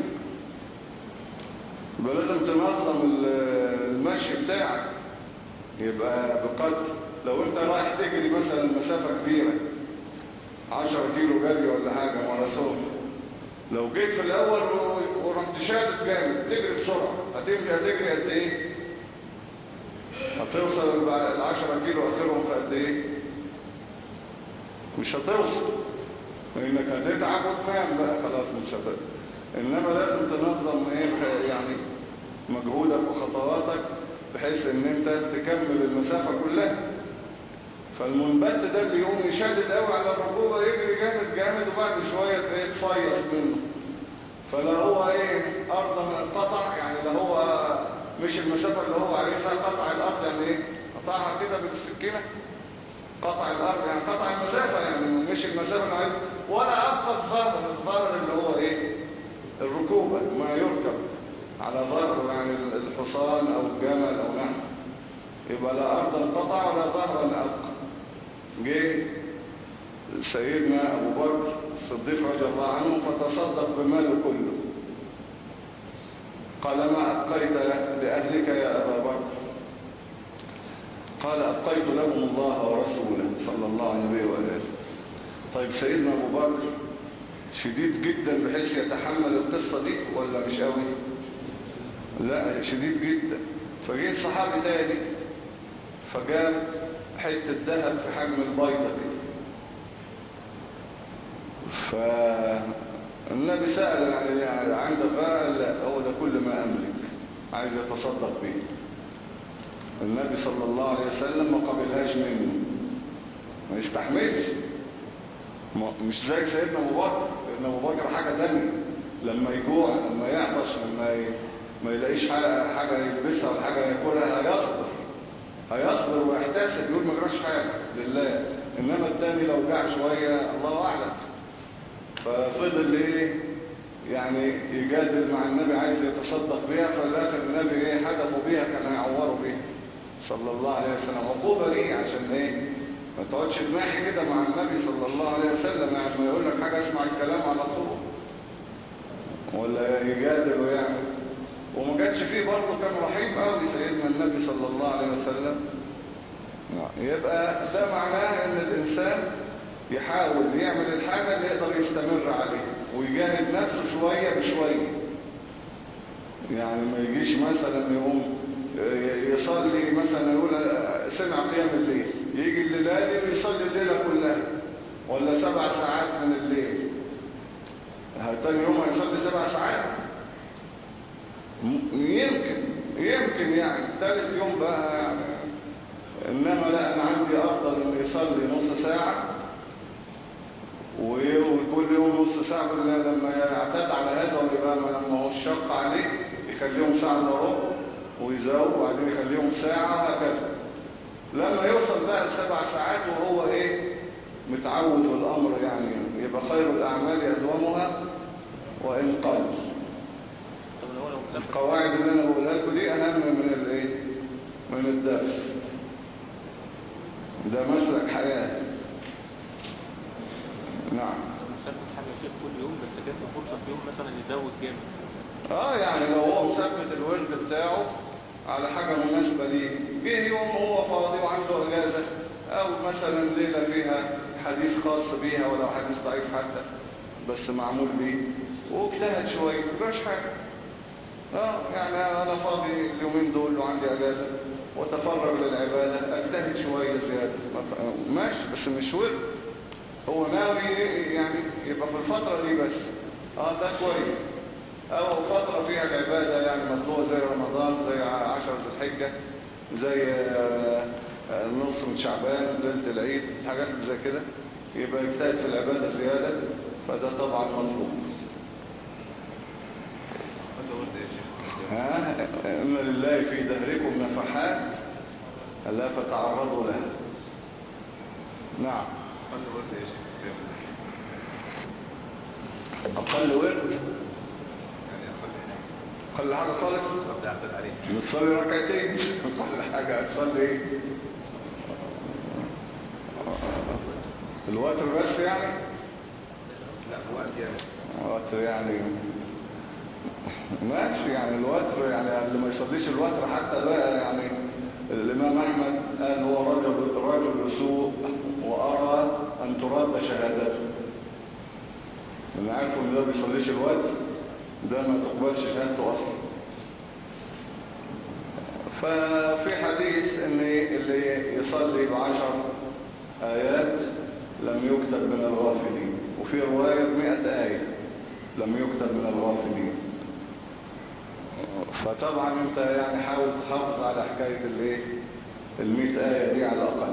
يبقى لازم تنظم المشي بتاعك، يبقى بقدر. لو انت رايح تجري مثلا مسافة كبيرة عشرة كيلو جري ولا حاجة ماراثون، لو جيت في الاول ورحت شادد جامد تجري بسرعة، هتمشي هتجري قد ايه؟ هتوصل العشرة كيلو اخرهم في قد ايه؟ مش هتوصل، لانك هتتعب وتنام بقى خلاص مش هتقدر. انما لازم تنظم ايه يعني مجهودك وخطواتك بحيث ان انت تكمل المسافة كلها. فالمنبت ده اللي يقوم يشدد قوي على الركوبة يجري جامد جامد وبعد شوية يتفيص منه، فلا هو ايه ارض من القطع، يعني لا هو مش المسافة اللي هو عايزها، قطع الارض يعني ايه قطعها كده بالسكينة، قطع الارض يعني قطع المسافة، يعني مش المسافة اللي عايزها، ولا ابقى الظهر، الظهر اللي هو ايه الركوبة، ما يركب على ظهره يعني الحصان او الجمل او نحو، يبقى لا ارضا قطع ولا ظهرا ابقى. جه سيدنا ابو بكر الصديق رضي الله عنه فتصدق بماله كله، قال ما ابقيت لاهلك يا ابا بكر؟ قال ابقيت لهم الله ورسوله صلى الله عليه واله. طيب سيدنا ابو بكر شديد جدا بحيث يتحمل القصة دي ولا مش قوي؟ لا شديد جدا. فجه صحابي تاني فجاب حتة ذهب في حجم البيضة كده، فالنبي سأل يعني عندك غير؟ لا، هو ده كل ما أملك، عايز يتصدق به. النبي صلى الله عليه وسلم ما قبلهاش منه، ما يستحملش، مش زي سيدنا ابو بكر. سيدنا ابو بكر حاجة تانية، لما يجوع، لما يعطش، لما ي... ما يلاقيش حاجة, حاجة يلبسها ولا حاجة ياكلها هيصبر هيصبر ويحتسب يقول ما جراش حاجة لله. إنما التاني لو جاع شوية الله أعلم. ففضل إيه يعني يجادل مع النبي عايز يتصدق بيها، فالآخر النبي إيه حدفوا بيها كان هيعوروا بيها صلى الله عليه وسلم. عقوبة ليه عشان إيه ما تقعدش تناحي كده مع النبي صلى الله عليه وسلم، يعني ما يقول لك حاجة اسمع الكلام على طول ولا يجادل ويعمل. وما جاتش فيه برضه كان رحيم قوي سيدنا النبي صلى الله عليه وسلم. يبقى ده معناه ان الانسان يحاول يعمل الحاجة اللي يقدر يستمر عليها ويجاهد نفسه شوية بشوية. يعني ما يجيش مثلا يقوم يصلي مثلا يقول سمع قيام الليل يجي الليلة ويصلي الليلة كلها ولا سبع ساعات من الليل، تاني يوم هيصلي سبع ساعات يمكن يمكن يعني ثالث يوم بقى يعني. انما لا انا عندي افضل انه يصلي نص ساعة وكل يوم نص ساعة لما يعتاد على هذا ويبقى لما هو الشق عليه يخليهم ساعة الا ربع ويزود وبعدين يخليهم ساعة وهكذا لما يوصل بقى لسبع ساعات وهو ايه متعود في الامر يعني يبقى خير الاعمال يدومها وان قل. القواعد اللي انا بقولها لكم دي اهم من الايه من الدرس ده مسلك حياة. نعم مثبت حاجة شيء كل يوم بس كانت فرصة في يوم مثلا يزود جامد. اه يعني لو هو مثبت الورد بتاعه على حاجة مناسبة ليه جه يوم هو فاضي وعنده اجازة او مثلا ليلة فيها حديث خاص بيها ولو حديث ضعيف حتى بس معمول بيه واجتهد شوية مجراش حاجة. اه يعني انا فاضي اليومين دول وعندي اجازة وتفرغ للعبادة اجتهد شوية زيادة ماشي بس مش ورد هو ناوي يعني يبقى في الفترة دي بس اه ده كويس. او فترة فيها العبادة يعني مطلوبة زي رمضان زي عشر ذي الحجة زي نص من شعبان ليلة العيد حاجات زي كده يبقى يجتهد في العبادة زيادة فده طبعا مطلوب. ها إن لله في دهركم نفحات ألا فتعرضوا لها. نعم أقل ورد أقل حاجة خالص نصلي ركعتين أقل حاجة تصلي ايه الوتر بس يعني لا وقت يعني الوتر يعني ماشي يعني الوتر يعني اللي ما يصليش الوتر حتى بقى يعني الإمام أحمد قال هو رجل رجل سوء وأرى أن ترد شهادته. اللي عارفه إن ده ما بيصليش الوتر ده ما تقبلش شهادته أصلا. ففي حديث إن اللي يصلي بعشر آيات لم يكتب من الغافلين وفي رواية بمئة آية لم يكتب من الغافلين. فطبعا انت يعني حاول تحافظ على حكاية الايه المئة آية دي على الأقل.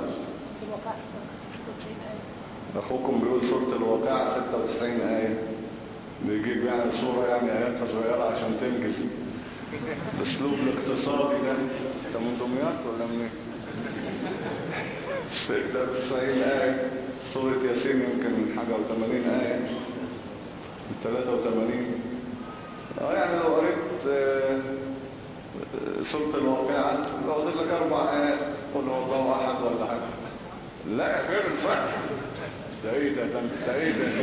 أخوكم بيقول سورة الواقعة ستة وتسعين آية بيجيب يعني صورة يعني آيات صغيرة عشان تنجز. الأسلوب الاقتصادي ده انت من دمياط ولا من ستة وتسعين آية سورة ياسين يمكن من حاجة وثمانين آية من ثلاثة وثمانين. اه يعني لو قريت سورة الواقعة لو قلت لك أربع آيات قل هو الله أحد ولا حاجة لا غير الفتح ده ايه ده ده ايه ده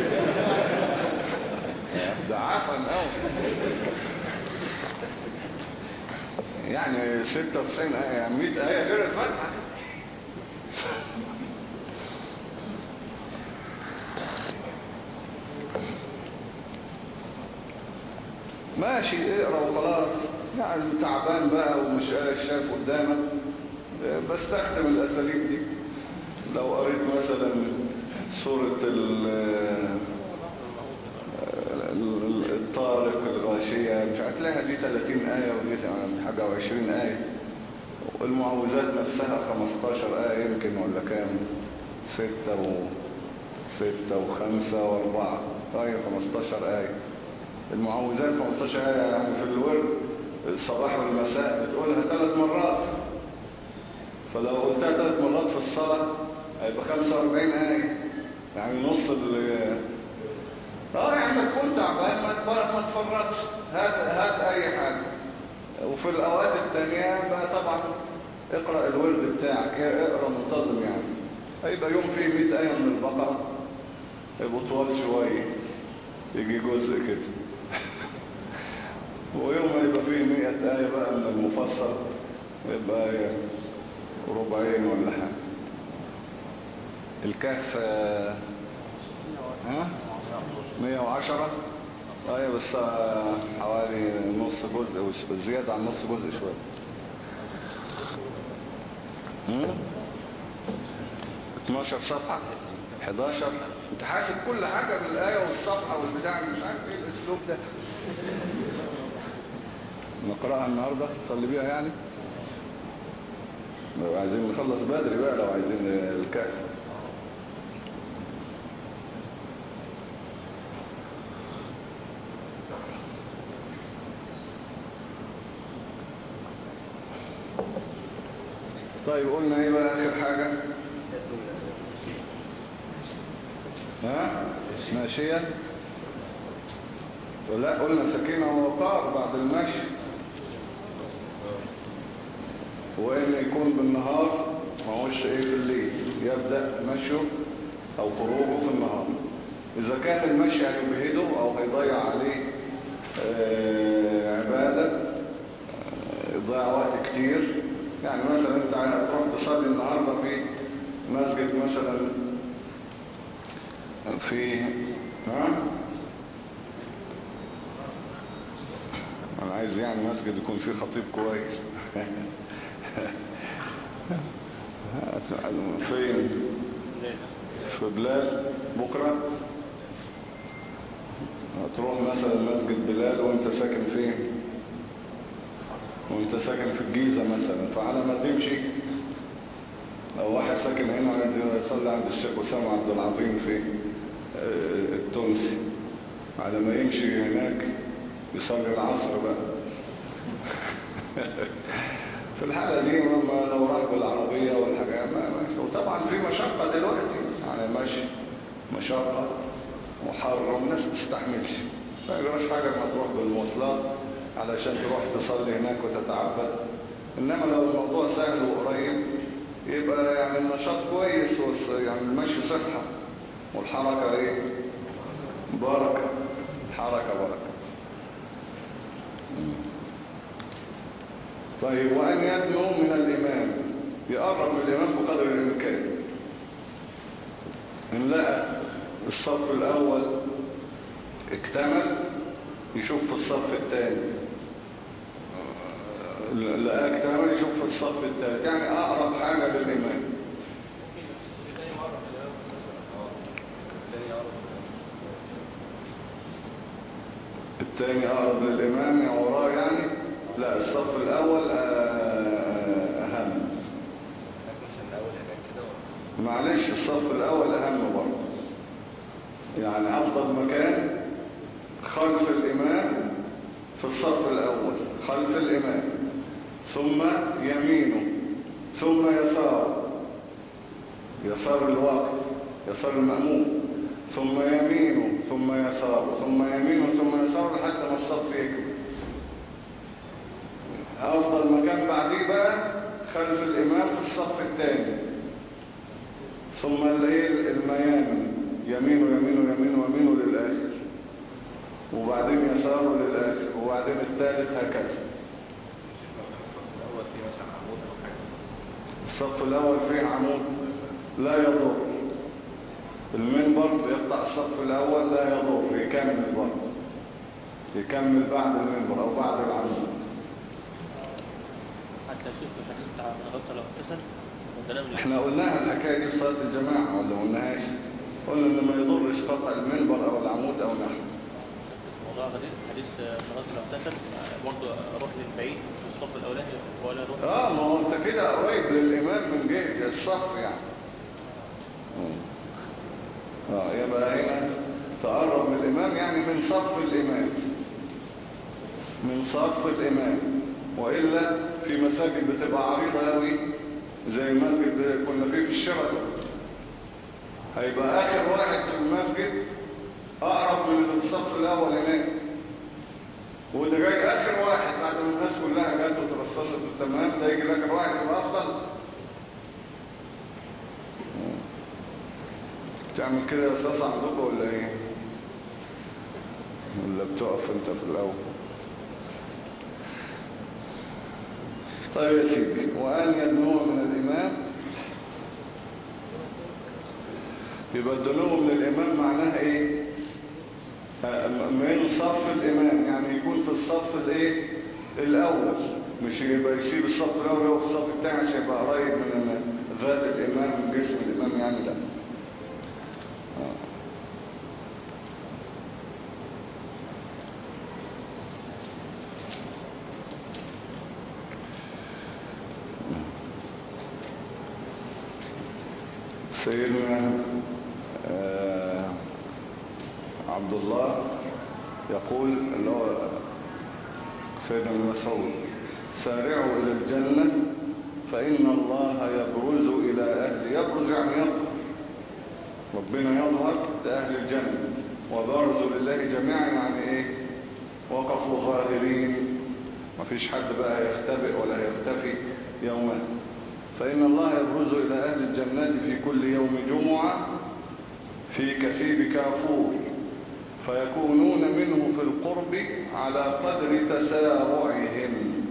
ده عفن قوي يعني ستة وتسعين آية يعني مئة آية غير الفتحة. ماشي اقرأ وخلاص يعني تعبان بقى ومش شايف قدامك بستخدم الأساليب دي. لو قريت مثلا سورة الطارق الغاشية مش هتلاقيها دي ثلاثين آية ودي حاجة وعشرين آية والمعوذات نفسها خمستاشر آية يمكن ولا كام ستة و ستة وخمسة واربعة آية خمستاشر آية المعوذات خمستاشر آية يعني في الورد الصباح والمساء بتقولها ثلاث مرات، فلو قلتها ثلاث مرات في الصلاة هيبقى خمسة وأربعين آية، يعني نص ال اه يعني تكون تعبان ما تبارك ما تفرطش، هات هات اي حاجة. وفي الاوقات التانية بقى طبعا اقرأ الورد بتاعك، اقرأ منتظم يعني. هيبقى يوم فيه مئة آية من البقرة، يبقى طوال شوية يجي جزء كده ويوم هيبقى فيه مئة آية بقى من المفصل، يبقى ربعين ولا حاجة. الكهف ها مئة وعشرة آية بس حوالي نص جزء، زيادة عن نص جزء شوية. اتناشر صفحة حداشر. انت حاسب كل حاجة بالآية والصفحة والبتاع، مش عارف ايه الاسلوب ده. نقرأها النهاردة نصلي بيها يعني، لو عايزين نخلص بدري بقى، لو عايزين الكهف. طيب قلنا ايه بقى اخر حاجة؟ ها ماشية، ولا قلنا سكينة ووقار بعد المشي، وإن يكون بالنهار ما هوش ايه في الليل، يبدأ مشيه او خروجه في النهار. اذا كان المشي هيبهده او هيضيع عليه آه عبادة، آه يضيع وقت كتير، يعني مثلا انت تروح تصلي النهاردة في مسجد مثلا في ها انا عايز يعني مسجد يكون فيه خطيب كويس فين؟ في بلال بكرة تروح مثلا مسجد بلال وانت ساكن فين؟ وانت ساكن في الجيزة مثلا، فعلى ما تمشي لو واحد ساكن هنا عايز يصلي عند الشيخ أسامة عبد العظيم في التونسي، على ما يمشي هناك يصلي العصر بقى في الحالة دي لو راح بالعربية والحاجات ماشي. وطبعا في مشقة دلوقتي يعني ماشي مشقة محرم، الناس تستحملش، ما يجراش حاجة ما تروح بالمواصلات علشان تروح تصلي هناك وتتعبد. انما لو الموضوع سهل وقريب يبقى يعني النشاط كويس، يعني المشي صحة والحركة ايه بركة، الحركة بركة. طيب وأن يدنو من الإمام، يقرب من الإمام بقدر الإمكان. إن لقى الصف الأول اكتمل يشوف في الصف الثاني، لقى اكتمل يشوف في الصف الثالث، يعني أقرب حاجة للإمام. الثاني أقرب للإمام يعني وراه يعني، لا الصف الأول أهم. معلش الصف الأول أهم برضه، يعني أفضل مكان خلف الإمام في الصف الأول، خلف الإمام، ثم يمينه، ثم يساره، يسار الوقت، يسار المأموم، ثم يمينه، ثم يساره، ثم يمينه، ثم يساره لحد ما الصف يكمل. أفضل مكان بعديه بقى خلف الإمام في الصف الثاني، ثم الميامن، يمينه يمينه يمينه يمينه للآخر، وبعدين يساره للآخر، وبعدين الثالث هكذا. الصف الأول فيه عمود لا يضر، المنبر يقطع الصف الأول لا يضر، يكمل برضه، يكمل بعد المنبر أو بعد العمود. حتى شوف الحديث بتاع من غطى لو اغتسل. احنا قلناها الحكاية دي في صلاة الجماعة ولا قلناهاش؟ قلنا ان ما يضرش قطع المنبر او العمود او نحو. موضوع غريب حديث من غطى لو اغتسل برضه اروح للبعيد في الصف الاولاني ولا اروح؟ اه ما هو انت كده قريب للامام من جهة الصف يعني. اه يبقى هنا تقرب من الامام يعني من صف الامام. من صف الإمام. وإلا في مساجد بتبقى عريضة قوي زي المسجد اللي كنا فيه في الشرطة، هيبقى آخر واحد في المسجد أقرب من الصف الأول هناك، واللي جاي آخر واحد بعد ما الناس كلها جات وترصصت بالتمام ده يجي آخر واحد يبقى أفضل. تعمل كده يا أستاذ عندكم ولا إيه؟ ولا بتقف أنت في الأول؟ طيب يا سيدي، وأن يدنو من الإمام، يبقى الدنو من الإمام معناها إيه؟ من صف الإمام، يعني يكون في الصف الإيه؟ الأول، مش يبقى يسيب الصف الأول وفي الصف الثاني عشان يبقى قريب من ذات الإمام من جسم الإمام، يعني لا. سيدنا آه عبد الله يقول اللي هو سيدنا ابن مسعود: سارعوا إلى الجنة فإن الله يبرز إلى أهل، يبرز يعني يظهر، ربنا يظهر لأهل الجنة، وبرزوا لله جميعا يعني إيه؟ وقفوا ظاهرين، مفيش حد بقى يختبئ ولا يختفي يوما. فإن الله يبرز إلى أهل الجنة في كل يوم جمعة في كثيب كافور، فيكونون منه في القرب على قدر تسارعهم،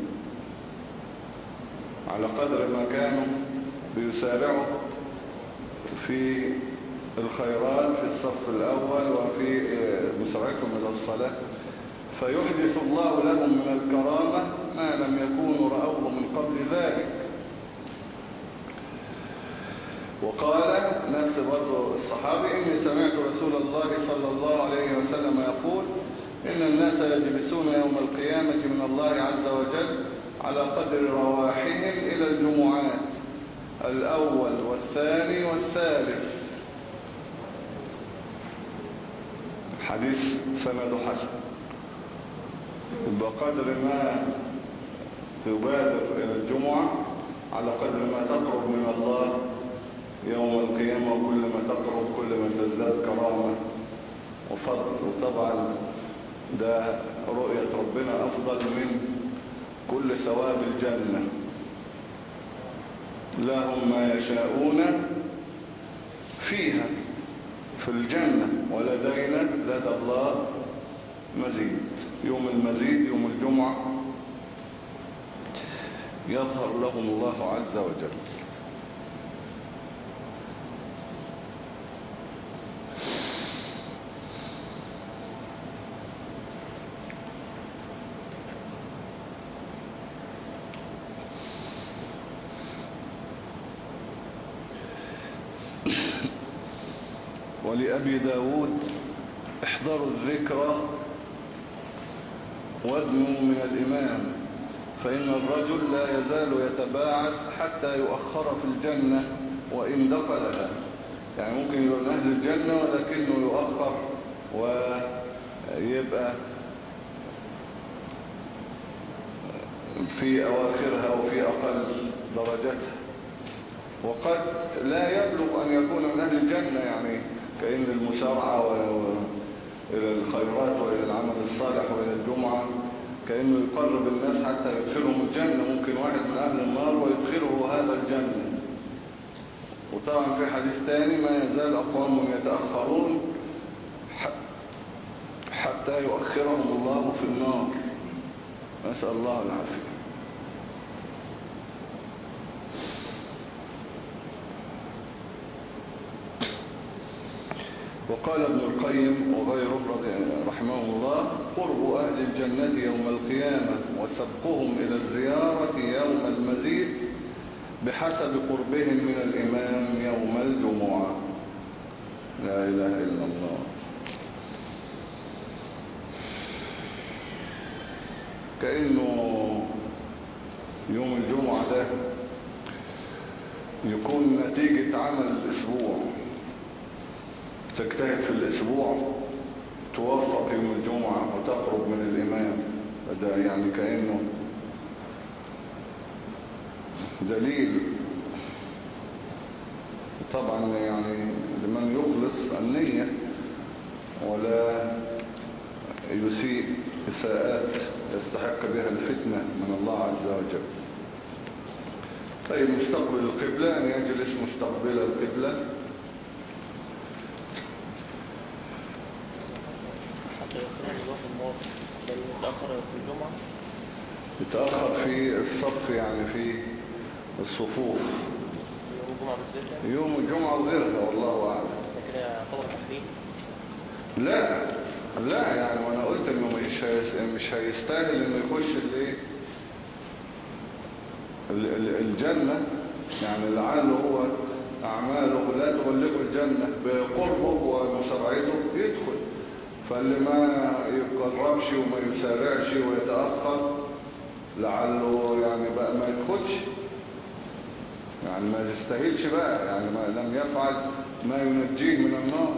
على قدر ما كانوا بيسارعوا في الخيرات في الصف الأول وفي مسارعتهم إلى الصلاة، فيحدث الله لهم من الكرامة ما لم يكونوا رأوه من قبل ذلك. وقال نفس برضو الصحابي: إني سمعت رسول الله صلى الله عليه وسلم يقول: إن الناس يجلسون يوم القيامة من الله عز وجل على قدر رواحهم إلى الجمعات، الأول والثاني والثالث. حديث سند حسن. بقدر ما تبادر إلى الجمعة على قدر ما تقرب من الله يوم القيامة، وكل ما تقرب كل ما تزداد كرامة وفضل. وطبعا ده رؤية ربنا أفضل من كل ثواب الجنة. لهم ما يشاءون فيها في الجنة ولدينا لدى الله مزيد. يوم المزيد يوم الجمعة يظهر لهم الله عز وجل. ولأبي داود: احذروا الذكرى وادنوا من الإمام، فإن الرجل لا يزال يتباعد حتى يؤخر في الجنة وإن دخلها. يعني ممكن يبقى من أهل الجنة ولكنه يؤخر ويبقى في أواخرها وفي أقل درجتها، وقد لا يبلغ أن يكون من أهل الجنة، يعني كأن المسارعة إلى الخيرات وإلى العمل الصالح وإلى الجمعة كأنه يقرب الناس حتى يدخلهم الجنة. ممكن واحد من أهل النار ويدخله هذا الجنة. وطبعا في حديث تاني: ما يزال أقوام يتأخرون حتى يؤخرهم الله في النار، نسأل الله العافية. وقال ابن القيم وغيره رحمه الله: قرب أهل الجنة يوم القيامة وسبقهم إلى الزيارة يوم المزيد بحسب قربهم من الإمام يوم الجمعة. لا إله إلا الله. كأنه يوم الجمعة ده يكون نتيجة عمل الأسبوع، تجتهد في الأسبوع توفق يوم الجمعة وتقرب من الإمام ده يعني كأنه دليل طبعا يعني لمن يخلص النية ولا يسيء إساءات يستحق بها الفتنة من الله عز وجل. طيب مستقبل القبلة أن يجلس مستقبل القبلة. يتأخر في الصف يعني في الصفوف يوم الجمعة وغيرها والله أعلم. لكن يعتبر تحريم؟ لا لا يعني وانا قلت انه مش مش هيستاهل انه يخش الايه الجنة، يعني لعله هو اعماله لا تبلغه الجنة بقربه ومسارعته يدخل، فاللي ما يقربش وما يسارعش ويتأخر لعله يعني بقى ما يدخلش، يعني ما يستاهلش بقى، يعني ما لم يفعل ما ينجيه من النار.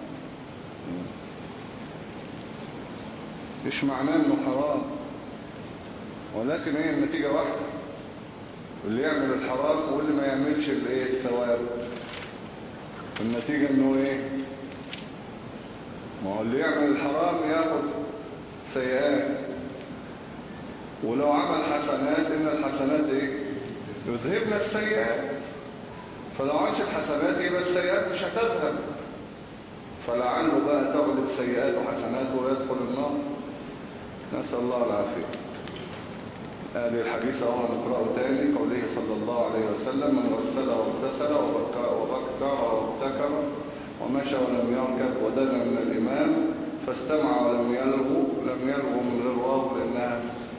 مش معناه انه حرام، ولكن هي النتيجة واحدة، اللي يعمل الحرام واللي ما يعملش الايه الثواب، النتيجة انه ايه؟ ما هو اللي يعمل الحرام ياخد سيئات، ولو عمل حسنات ان الحسنات ايه؟ يذهبنا السيئات، فلو عملش الحسنات يبقى السيئات مش هتذهب، فلعله بقى تغلب سيئات وحسنات ويدخل النار، نسأل الله العافية. هذه الحديث هو نقرأه تاني، قوله صلى الله عليه وسلم: من غسل واغتسل وبكر وابتكر ومشى ولم يركب ودنا من الإمام فاستمع ولم يلغو، لم يلغو من غير واو لأنها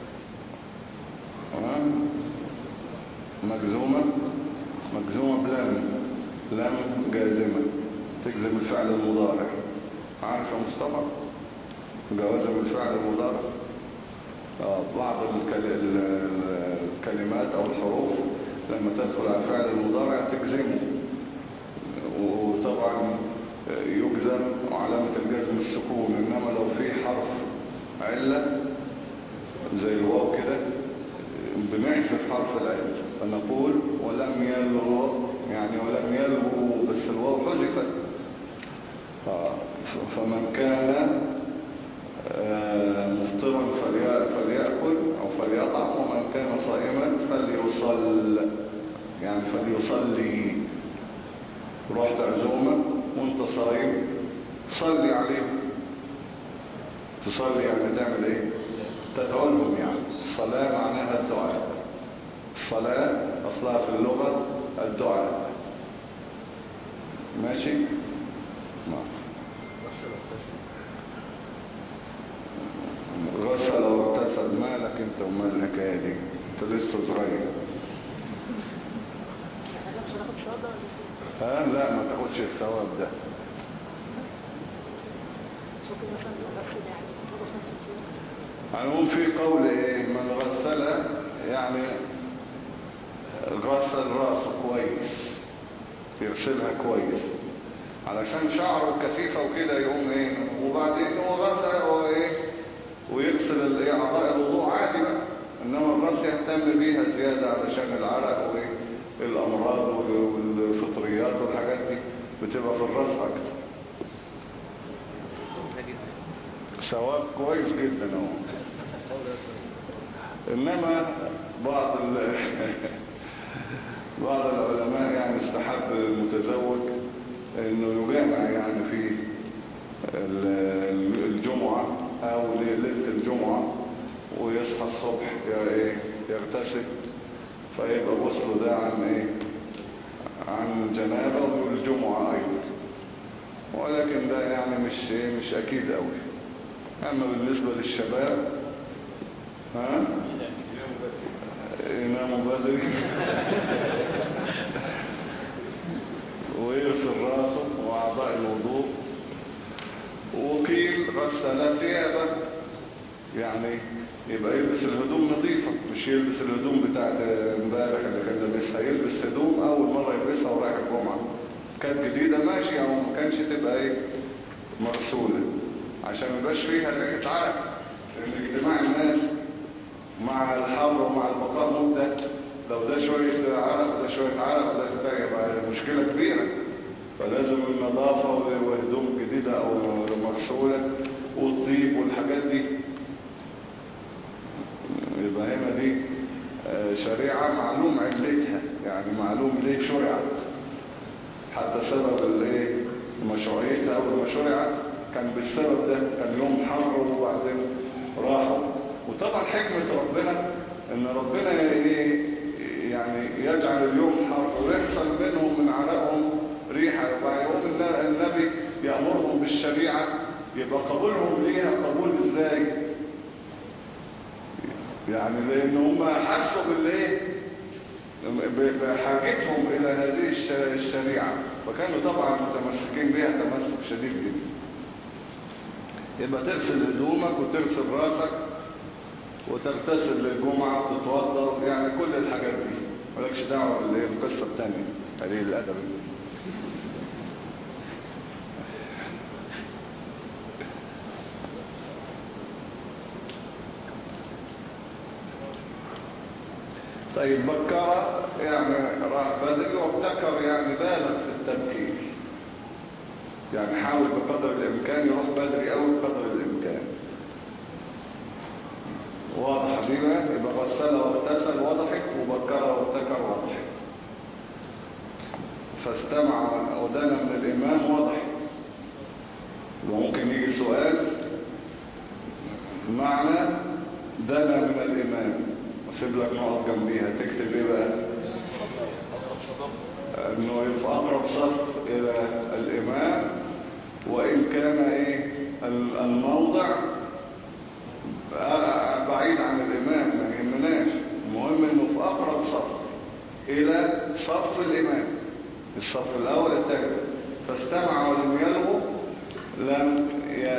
مجزومة مجزومة بلم، لم جازمة تجزم الفعل المضارع. عارف يا مصطفى جوازم الفعل المضارع؟ آه بعض الكلمات او الحروف لما تدخل على الفعل المضارع تجزمه، وطبعا يجزم وعلامة الجزم السكون، انما لو في حرف علة زي الواو كده بنحذف حرف العلة فنقول ولم يلغو، يعني ولم يلغو بس الواو حذفت. آه فمن كان مفطرا فليأكل أو فليطعم، ومن كان صائما فليصل، يعني فليصلي. رحت عزومة وانت صائم صلي عليه، تصلي يعني تعمل ايه؟ تدعوهم، يعني الصلاة معناها الدعاء، الصلاة أصلها في اللغة الدعاء. ماشي؟ نعم. غسل واغتسل، مالك انت ومال الحكايه دي؟ انت لسه صغير. ها لا ما تاخدش الثواب ده. المهم في قول ايه؟ من غسل يعني غسل راسه كويس، يغسلها كويس علشان شعره كثيفه وكده يقوم ايه، وبعدين هو غسل هو ايه ويغسل اعضاء الوضوء عادي بقى، انما الراس يهتم بيها زيادة علشان العرق والامراض والفطريات والحاجات دي بتبقى في الراس اكتر. ثواب كويس جدا اهو. انما بعض بعض العلماء يعني استحب المتزوج انه يجامع يعني في الجمعة او ليلة الجمعة ويصحى الصبح يغتسل، فيبقى غسله ده عن ايه؟ عن جنابه والجمعة ايضا، ولكن ده يعني مش مش اكيد قوي. اما بالنسبة للشباب ها يناموا بدري ويغسل راسه واعضاء الوضوء. وقيل غسل ثيابه، يعني يبقى يلبس الهدوم نظيفة، مش يلبس الهدوم بتاعت امبارح اللي كان لابسها، يلبس هدوم اول مرة يلبسها ورايح الجمعة، كانت جديدة ماشي او ما كانش تبقى ايه مرسولة عشان ما يبقاش فيها ريحة عرق، لان اجتماع الناس مع الحر ومع البقاء مدة، لو ده شوية عرق وده شوية عرق وده بتاع، يبقى مشكلة كبيرة. فلازم النظافة وهدوم جديدة أو مغسولة والطيب والحاجات دي. يبقى هنا دي شريعة معلوم علتها، يعني معلوم ليه شرعت، حتى سبب الايه مشروعيتها. أول ما شرعت كان بالسبب ده، كان يوم حر وبعدين راحوا. وطبعا حكمة ربنا ان ربنا يعني يجعل اليوم حر ويحصل منهم من عرقهم ريحة، ويقوم النبي يأمرهم بالشريعة، يبقى قبولهم ليها قبول ازاي؟ يعني لان هم حسوا بالايه بحاجتهم الى هذه الشريعة، فكانوا طبعا متمسكين بها تمسك شديد جدا. يبقى تغسل هدومك وتغسل راسك وتغتسل للجمعة وتتوضا، يعني كل الحاجات دي مالكش دعوة باللي هي القصة الثانية قليل الادب. طيب بكر يعني راح بدري، وابتكر يعني بالغ في التبكير، يعني حاول بقدر الامكان يروح بدري قوي بقدر الامكان. واضح دي بقى؟ يبقى غسل واغتسل وضحك، وبكر وابتكر وضحك. فاستمع ودنا من الامام وضحك. وممكن يجي سؤال معنى دنا من الامام، وسيب لك نقط جنبيها تكتب ايه بقى؟ انه يبقى اقرب صف الى الامام، وان كان ايه الموضع بعيد عن الامام ما يهمناش، المهم انه في اقرب صف الى صف الامام، الصف الاول الثاني. فاستمع ولم يلغو، لم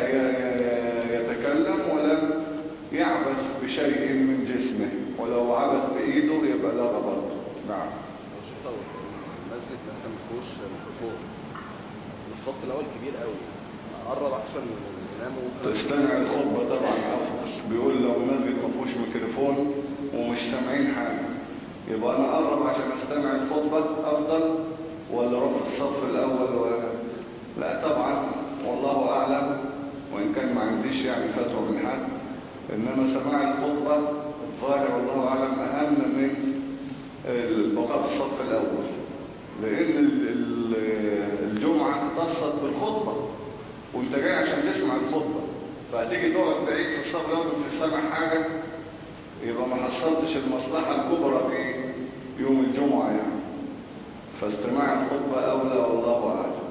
يتكلم ولم يعبث بشيء من جسمه، ولو عبث بإيده يبقى لغى برضه. نعم. المسجد مثلا مفهوش ميكروفون، الصف الأول كبير قوي، قرب أحسن من الإمام. تستمع الخطبة طبعا أفضل. بيقول لو المسجد مفهوش ميكروفون ومش سامعين حاجة، يبقى أنا أقرب عشان أستمع الخطبة أفضل، ولا أروح الصف الأول و... لا طبعا والله أعلم، وإن كان ما عنديش يعني فتوى من حد، إنما سماع الخطبة الظاهر والله أعلم أهم من البقاء في الصف الأول، لأن الجمعة اختصت بالخطبة وانت جاي عشان تسمع الخطبة، فهتيجي تقعد بعيد في الصف الأول مش سامع حاجة، يبقى ما حصلتش المصلحة الكبرى في يوم الجمعة يعني. فاستماع الخطبة أولى والله أعلم.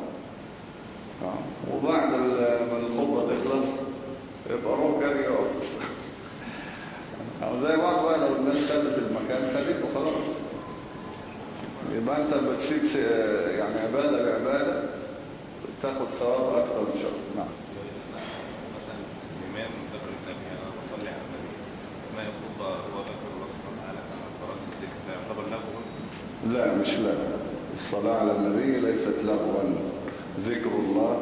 وبعد ما الخطبة تخلص يبقى روح جري اقف. او زي بعض بقى لو الناس خدت المكان خدت وخلاص، يبقى انت بتسيب يعني عبادة لعبادة تاخد ثواب اكتر ان شاء الله. نعم. مثلا الامام ذكر النبي، انا بصلي على النبي، ما الخطبه هو ذكر الله سبحانه وتعالى كما قرات الذكر، ده يعتبر لغو؟ لا مش لغو، الصلاة على النبي ليست لغوا، ذكر الله.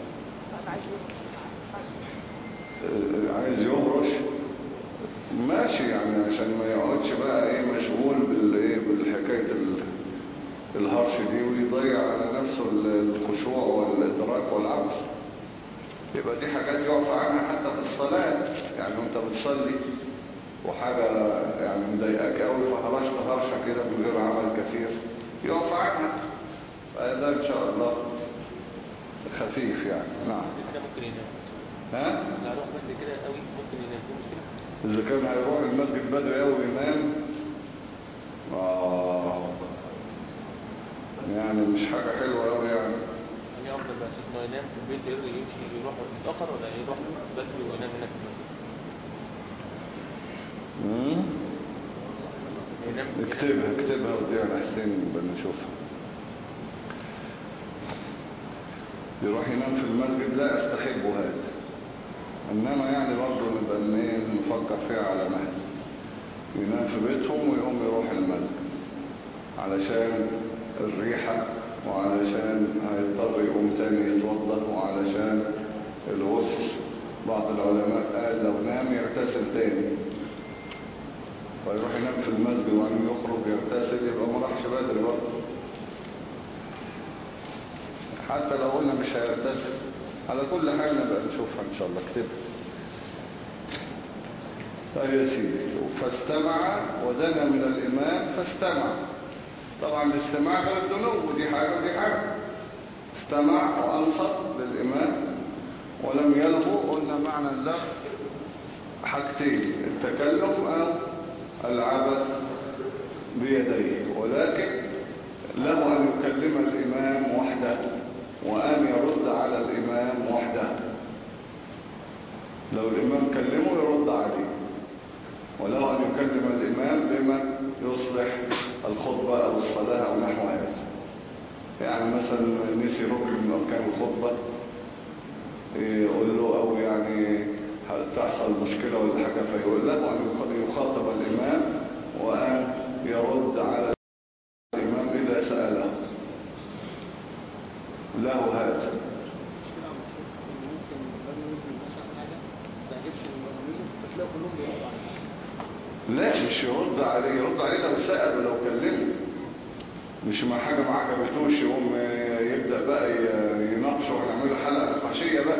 عايز يهرش ماشي يعني، عشان ما يقعدش بقى ايه مشغول بالايه بالحكايه الهرش دي ويضيع على نفسه الخشوع والادراك والعقل. يبقى دي حاجات يقف عنها حتى في الصلاه، يعني انت بتصلي وحاجه يعني مضايقاك قوي فهرشت هرشه كده من غير عمل كثير يقف عنها، فده ان شاء الله خفيف يعني. نعم. كده ممكن ينام. ها؟ هروح بدري كده قوي ممكن ينام، في مشكله؟ إذا كان هيروح المسجد بدري أوي ينام آه يعني مش حاجة حلوة أوي يعني. يعني أفضل بقى ما ينام في البيت يقدر يمشي يروح متأخر، ولا يروح بدري وينام هناك في البيت؟ ينام. اكتبها اكتبها ودي على حسين بنشوفها. يروح ينام في المسجد لا أستحب هذا، إنما يعني برضه نبقى نفكر فيها على مهل. ينام في بيتهم ويقوم يروح المسجد علشان الريحة، وعلشان هيضطر يقوم تاني يتوضأ، وعلشان الغسل. بعض العلماء قال لو نام يغتسل تاني ويروح ينام في المسجد وبعدين يخرج يغتسل يبقى ما راحش بدري برضه. حتى لو قلنا مش هيغتسل على كل حال نبقى نشوفها ان شاء الله. اكتبها. طيب يا سيدي، فاستمع ودنا من الإمام فاستمع. طبعا الاستماع غير الدنو، ودي حاجة ودي حاجة. استمع وأنصت للإمام ولم يلغو. قلنا معنى اللغو حاجتين: التكلم أو العبث بيديه، ولكن له أن يكلم الإمام وحده وأن يرد على الإمام وحده. لو الإمام كلمه يرد عليه، وله أن يكلم الإمام بما يصلح الخطبة أو الصلاة أو نحو هذا. يعني مثلا نسي ركن من أركان الخطبة يقول له، أو يعني تحصل مشكلة ولا حاجة فيقول له أن يخاطب الإمام وأن يرد على الإمام إذا سأله. له هذا. لا مش يرد عليه، يرد عليه لو سأل ولو كلمه، مش ما حاجة ما عجبتوش يقوم يبدأ بقى يناقشه ويعمله حلقة نقاشية بقى.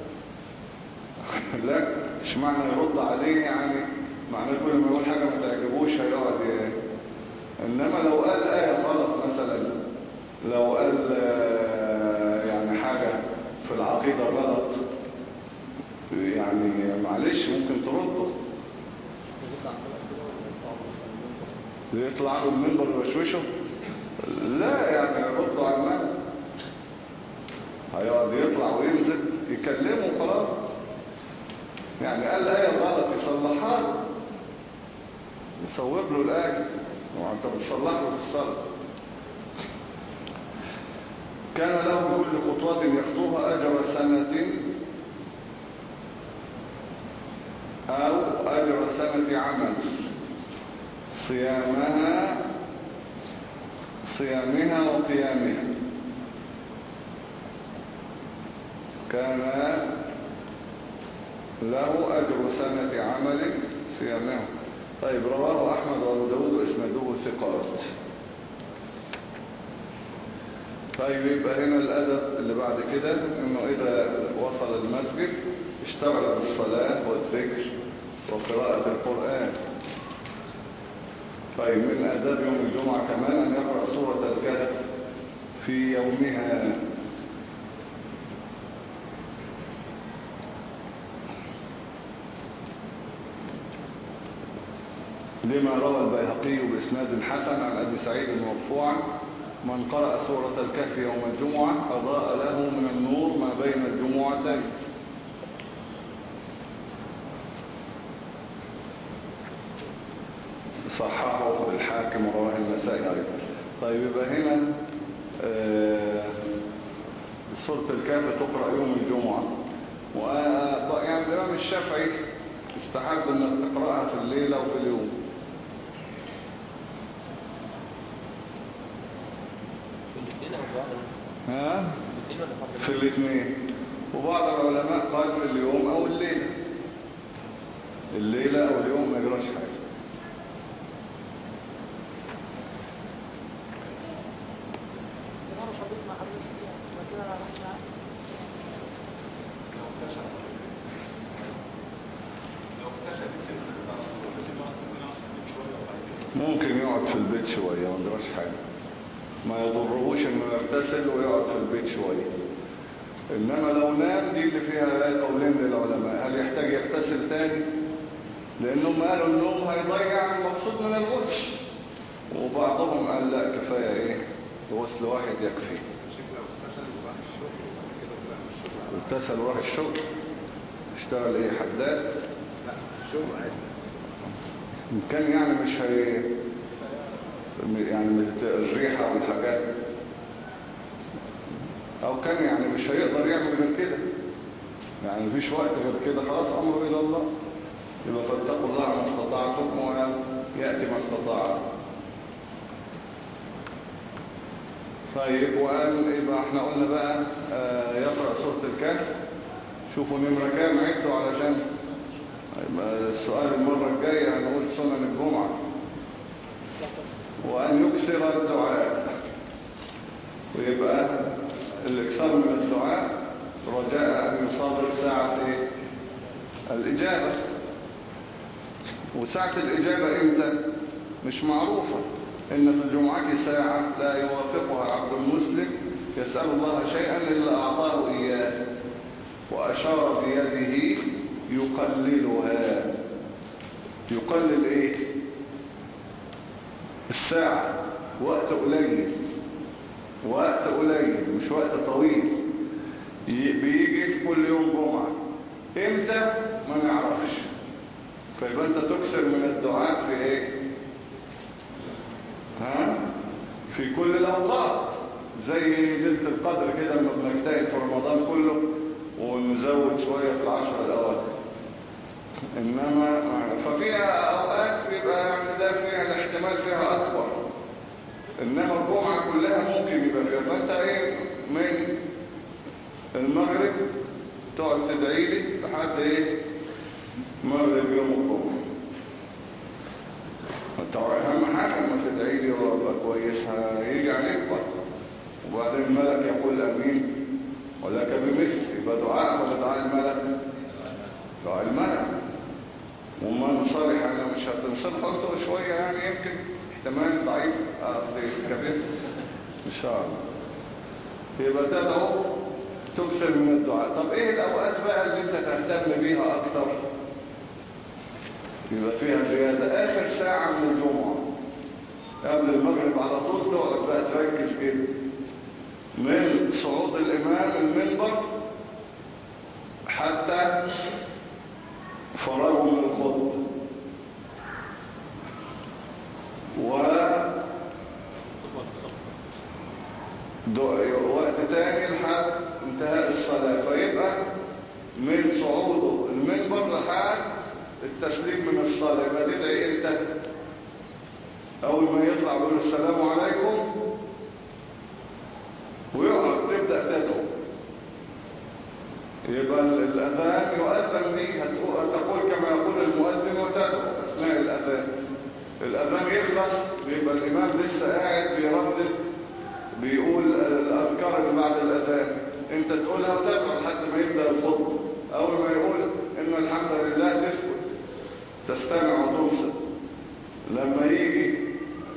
لا مش معنى يرد عليه يعني معنى كل ما يقول حاجة ما تعجبوش هيقعد ي... انما لو قال آية غلط مثلا، لو قال يعني حاجة في العقيدة غلط يعني معلش ممكن ترده. يطلع له المنبر ويشوشه؟ لا يعني يرد على المنبر، هيقعد يطلع وينزل يكلمه خلاص. يعني قال آية غلط يصلحها له، يصور له الآية وانت بتصلح له في الصلاة. كان له بكل خطوة يخطوها أجر سنة أو أجر سنة عمل صيامها صيامها وقيامها. كان له أجر سنة عمل صيامها. طيب رواه أحمد وأبو داود وإسناده ثقات. طيب يبقى هنا الأدب اللي بعد كده إنه إذا وصل المسجد اشتغل بالصلاة والذكر وقراءة القرآن. طيب من آداب يوم الجمعة كمان أن يقرأ سورة الكهف في يومها. لما روى البيهقي بإسناد حسن عن أبي سعيد مرفوعا: من قرأ سورة الكهف يوم الجمعة أضاء له من النور ما بين الجمعتين. صححه الحاكم ورواه النسائي أيضا. طيب يبقى هنا آه سورة الكهف تقرأ يوم الجمعة، ويعني الإمام الشافعي استحب أنك تقرأها في الليلة وفي اليوم. ها؟ في الاثنين. وبعض العلماء قال في اليوم أو الليلة، الليلة أو اليوم ما يجراش حاجة. ممكن يقعد في البيت شوية ما يجراش حاجة، ما يضرهوش انه يغتسل ويقعد في البيت شوية. انما لو نام دي اللي فيها قولين للعلماء: هل يحتاج يغتسل تاني؟ لانهم قالوا النوم هيضيع المقصود من الغسل، وبعضهم قال لا كفاية ايه غسل واحد يكفي. اغتسل وراح الشغل، اشتغل ايه حداد؟ لا شغل عادي. كان يعني مش هي يعني الريحة والحاجات، او كان يعني مش هيقدر يعمل غير كده، يعني مفيش وقت غير كده، خلاص امره الى الله. يبقى فاتقوا الله ما استطعتم ويأتي ما استطاع. طيب وقال يبقى احنا قلنا بقى آه يقرأ سورة الكهف. شوفوا نمرة كام عدوا علشان السؤال المرة الجاية هنقول سنن الجمعة. وأن يكثر الدعاء، ويبقى الإكثار من الدعاء رجاء أن يصادر ساعة إيه؟ الإجابة. وساعة الإجابة إمتى؟ مش معروفة. إن في الجمعة ساعة لا يوافقها عبد المسلم يسأل الله شيئا إلا أعطاه إياه، وأشار بيده يقللها. يقلل إيه؟ الساعة، وقت قليل، وقت قليل مش وقت طويل. بيجي في كل يوم جمعة، امتى ما نعرفش. فيبقى انت تكثر من الدعاء في ايه؟ ها؟ في كل الاوقات، زي ليلة القدر كده لما بنجتهد في رمضان كله ونزود شوية في العشر الاواخر. انما ففيها اوقات بيبقى يعني ده فيها الاحتمال فيها اكبر، انما الجمعة كلها ممكن يبقى فيها. فانت ايه من المغرب تقعد تدعي لي لحد ايه مغرب يوم الجمعة. اهم حاجة لما تدعي لي وابقى كويس هيجي عليك بقى. وبعدين الملك يقول امين ولك بمثل، يبقى دعاء ولا دعاء الملك؟ دعاء الملك. ومن صالح انا مش هتنصلح انتوا شوية يعني يمكن احتمال ضعيف اخذ كبير ان شاء الله. يبقى تدعو تكثر من الدعاء. طب ايه الاوقات بقى اللي انت تهتم بيها اكتر يبقى فيها زيادة؟ اخر ساعة من الجمعة قبل المغرب على طول تقعد بقى تركز كده من صعود الامام المنبر حتى فراغه من الخطبة، و وقت تاني لحد انتهاء الصلاة. فيبقى من صعوده المنبر لحد التسليم من الصلاة. يبقى تدعي امتى؟ اول ما يطلع بيقول السلام عليكم ويقعد تبدأ تدعو. يبقى الأذان يؤذن به، هتقول كما يقول المؤذن وتدعو أثناء الأذان. الأذان يخلص بيبقى الإمام لسه قاعد بيردد بيقول الأذكار اللي بعد الأذان، انت تقولها وتدعو لحد ما يبدأ الخطبة. أول ما يقول إن الحمد لله تسكت تستمع وتنصت. لما يجي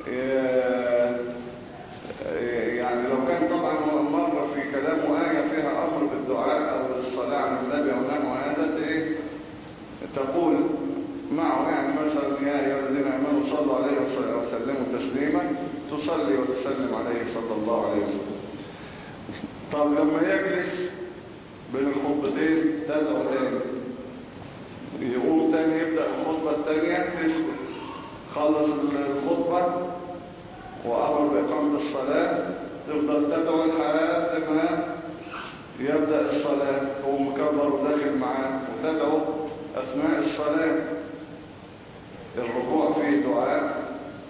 يعني لو كان طبعا مرة في كلامه آية فيها أمر بالدعاء أو الصلاة على النبي أو نحو هذا إيه تقول معه، يعني مثلا يا أيها الذين آمنوا صلوا عليه وسلموا تسليما، تصلي وتسلم عليه صلى الله عليه وسلم. طب لما يجلس بين الخطبتين تدعو تاني، يقوم تاني يبدأ الخطبة التانية تسكت، خلص الخطبة وأمر بإقامة الصلاة تفضل تدعو لحد ما يبدأ الصلاة، هو مكبر وداخل معاه وتدعو أثناء الصلاة. الركوع فيه دعاء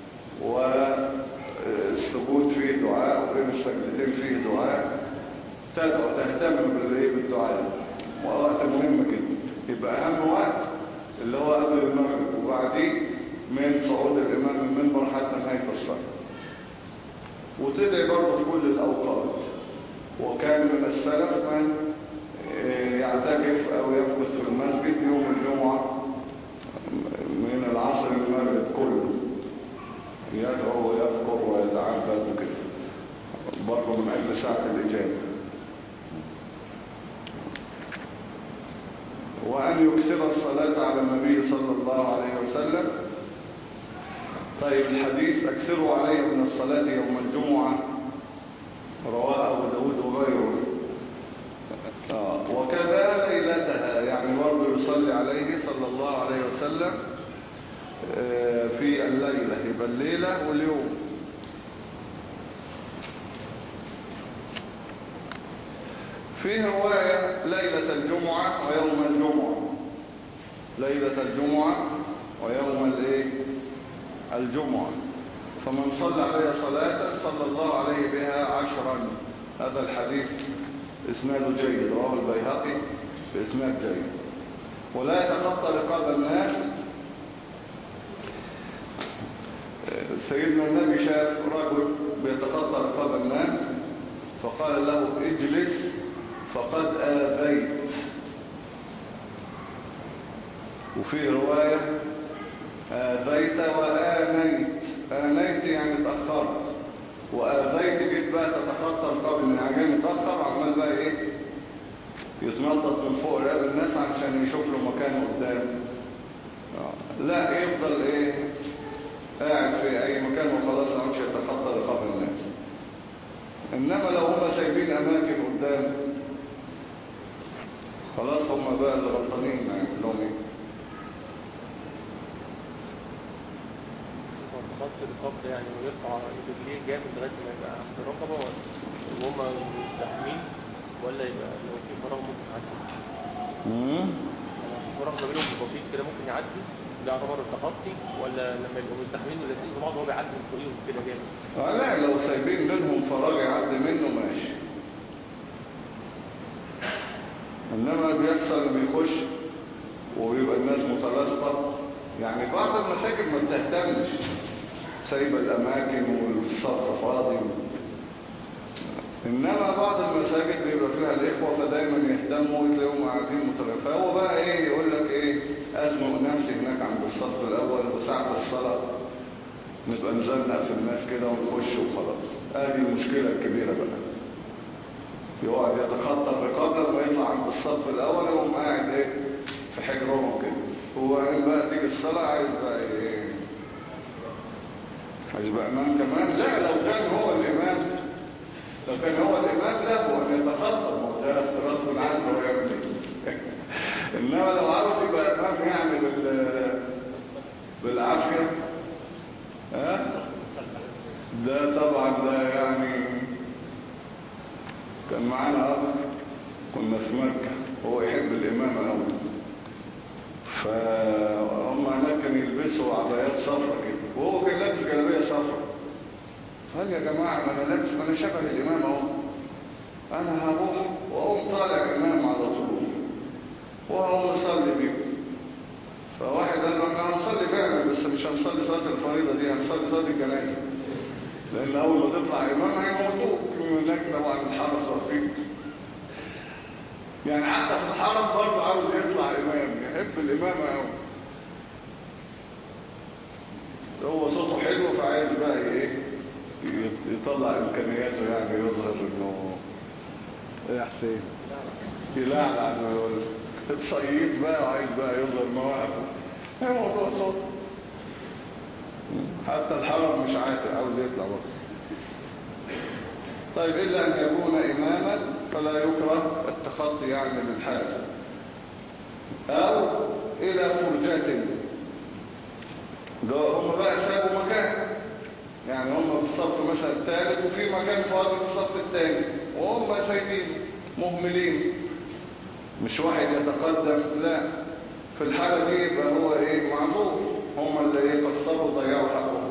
والسجود فيه دعاء وبين السجدتين فيه دعاء. تدعو تهتم بالدعاء، ووقت مهم كده. يبقى أهم وقت اللي هو قبل المغرب وبعديه من صعود الإمام المنبر حتى نهاية الصلاة. وتدعي برضه في كل الأوقات. وكان من السلف من يعتكف أو يمكث في المسجد يوم الجمعة من العصر للمغرب كله، يدعو ويذكر ويتعبد وكده برضه من أجل ساعة الإجابة. وأن يكثر الصلاة على النبي صلى الله عليه وسلم. طيب الحديث أكثروا عليه من الصلاة يوم الجمعة رواه أبو داود وغيره. آه. وكذا ليلتها، يعني برضه يصلي عليه صلى الله عليه وسلم آه في الليلة، يبقى الليلة واليوم. فيه رواية ليلة الجمعة ويوم الجمعة، ليلة الجمعة ويوم الايه الجمعة. فمن صلى عليه صلاة صلى الله عليه بها عشرا. هذا الحديث اسناده جيد، رواه البيهقي باسناد جيد. ولا يتخطى رقاب الناس. سيدنا النبي شاف رجل بيتخطى رقاب الناس فقال له اجلس فقد آذيت. وفي رواية آذيت وآنيت. آنيت يعني تأخرت، وآذيت جيت بقى تتخطى رقاب الناس، يعني متأخر عمال بقى ايه يتنطط من فوق رقاب الناس عشان يشوف له مكان قدام. لا، يفضل ايه قاعد في اي مكان وخلاص ما عادش يتخطى رقاب الناس. انما لو هم سايبين اماكن قدام خلاص هم بقى اللي غلطانين، ما يعملوا ايه. خط الرقاب ده يعني ويرفع رجليه جامد لغايه ما يبقى عند الرقبه، وهم مستحمين، ولا يبقى لو في فراغ ممكن يعدي؟ امم فراغ ما بينهم بسيط كده ممكن يعدي، ده يعتبر التخطي؟ ولا لما يبقوا مستحمين ولازقين في بعض هو بيعدي من فوقيهم كده جامد؟ اه لا، لو سايبين بينهم فراغ يعدي منه ماشي. انما بيحصل بيخش وبيبقى الناس متلاصقه، يعني بعض المساجد ما بتهتمش، سايبه الاماكن والصف فاضي. انما بعض المساجد بيبقى فيها الاخوه فدايما يهتموا وتلاقيهم قاعدين مترفقين. هو بقى ايه يقول لك ايه ازنق نفسي هناك عند الصف الاول وساعه الصلاه نبقى نزنق في الناس كده ونخش وخلاص. ادي المشكله الكبيره بقى، يقعد يتخطى الرقاب لما يطلع عند الصف الاول يقوم قاعد ايه في حجرهم كده. هو بقى تيجي الصلاه عايز بقى ايه، عايز بقى امام كمان. لا، لو كان هو الامام لو كان هو الامام له ان يتخطى، ما هو ده غصب عنه ويعمل ايه. انما لو عاوز يبقى امام يعني بال بالعافيه ها، ده طبعا ده يعني. كان معانا اخ كنا في مكه هو يحب الامامه قوي، فهم هناك كانوا يلبسوا عبايات صفرا كده وهو كان لابس جلابيه صفرا. قال يا جماعه ما انا لابس، ما انا شبه الامام اهو، انا هروح واقوم طالع امام على طول وهقوم اصلي بيكم. فواحد قال له احنا هنصلي فعلا بس مش هنصلي صلاه الفريضه دي، هنصلي صلاه الجنازه، لان اول ما تطلع امام هيموتوك هناك طبعا الحرس واقفين. يعني حتى في الحرم برضه عاوز يطلع امام، يحب الامامه قوي. هو صوته حلو فعايز بقى ايه يطلع امكانياته، يعني يظهر انه ايه يا حسين يلعلع انه يقول الصيف بقى وعايز بقى يظهر مواهبه. ايه موضوع صوت، حتى الحرم مش عاتق عاوز يطلع برضه. طيب إلا أن يكون إماما فلا يكره التخطي يعني للحاجة، أو إلى فرجة. ده هم بقى سابوا مكان، يعني هم في الصف مثلا الثالث وفي مكان فاضي في الصف الثاني وهم سايبين مهملين، مش واحد يتقدم. لا، في الحالة دي يبقى هو إيه معذور، هم اللي إيه قصروا وضيعوا حقهم.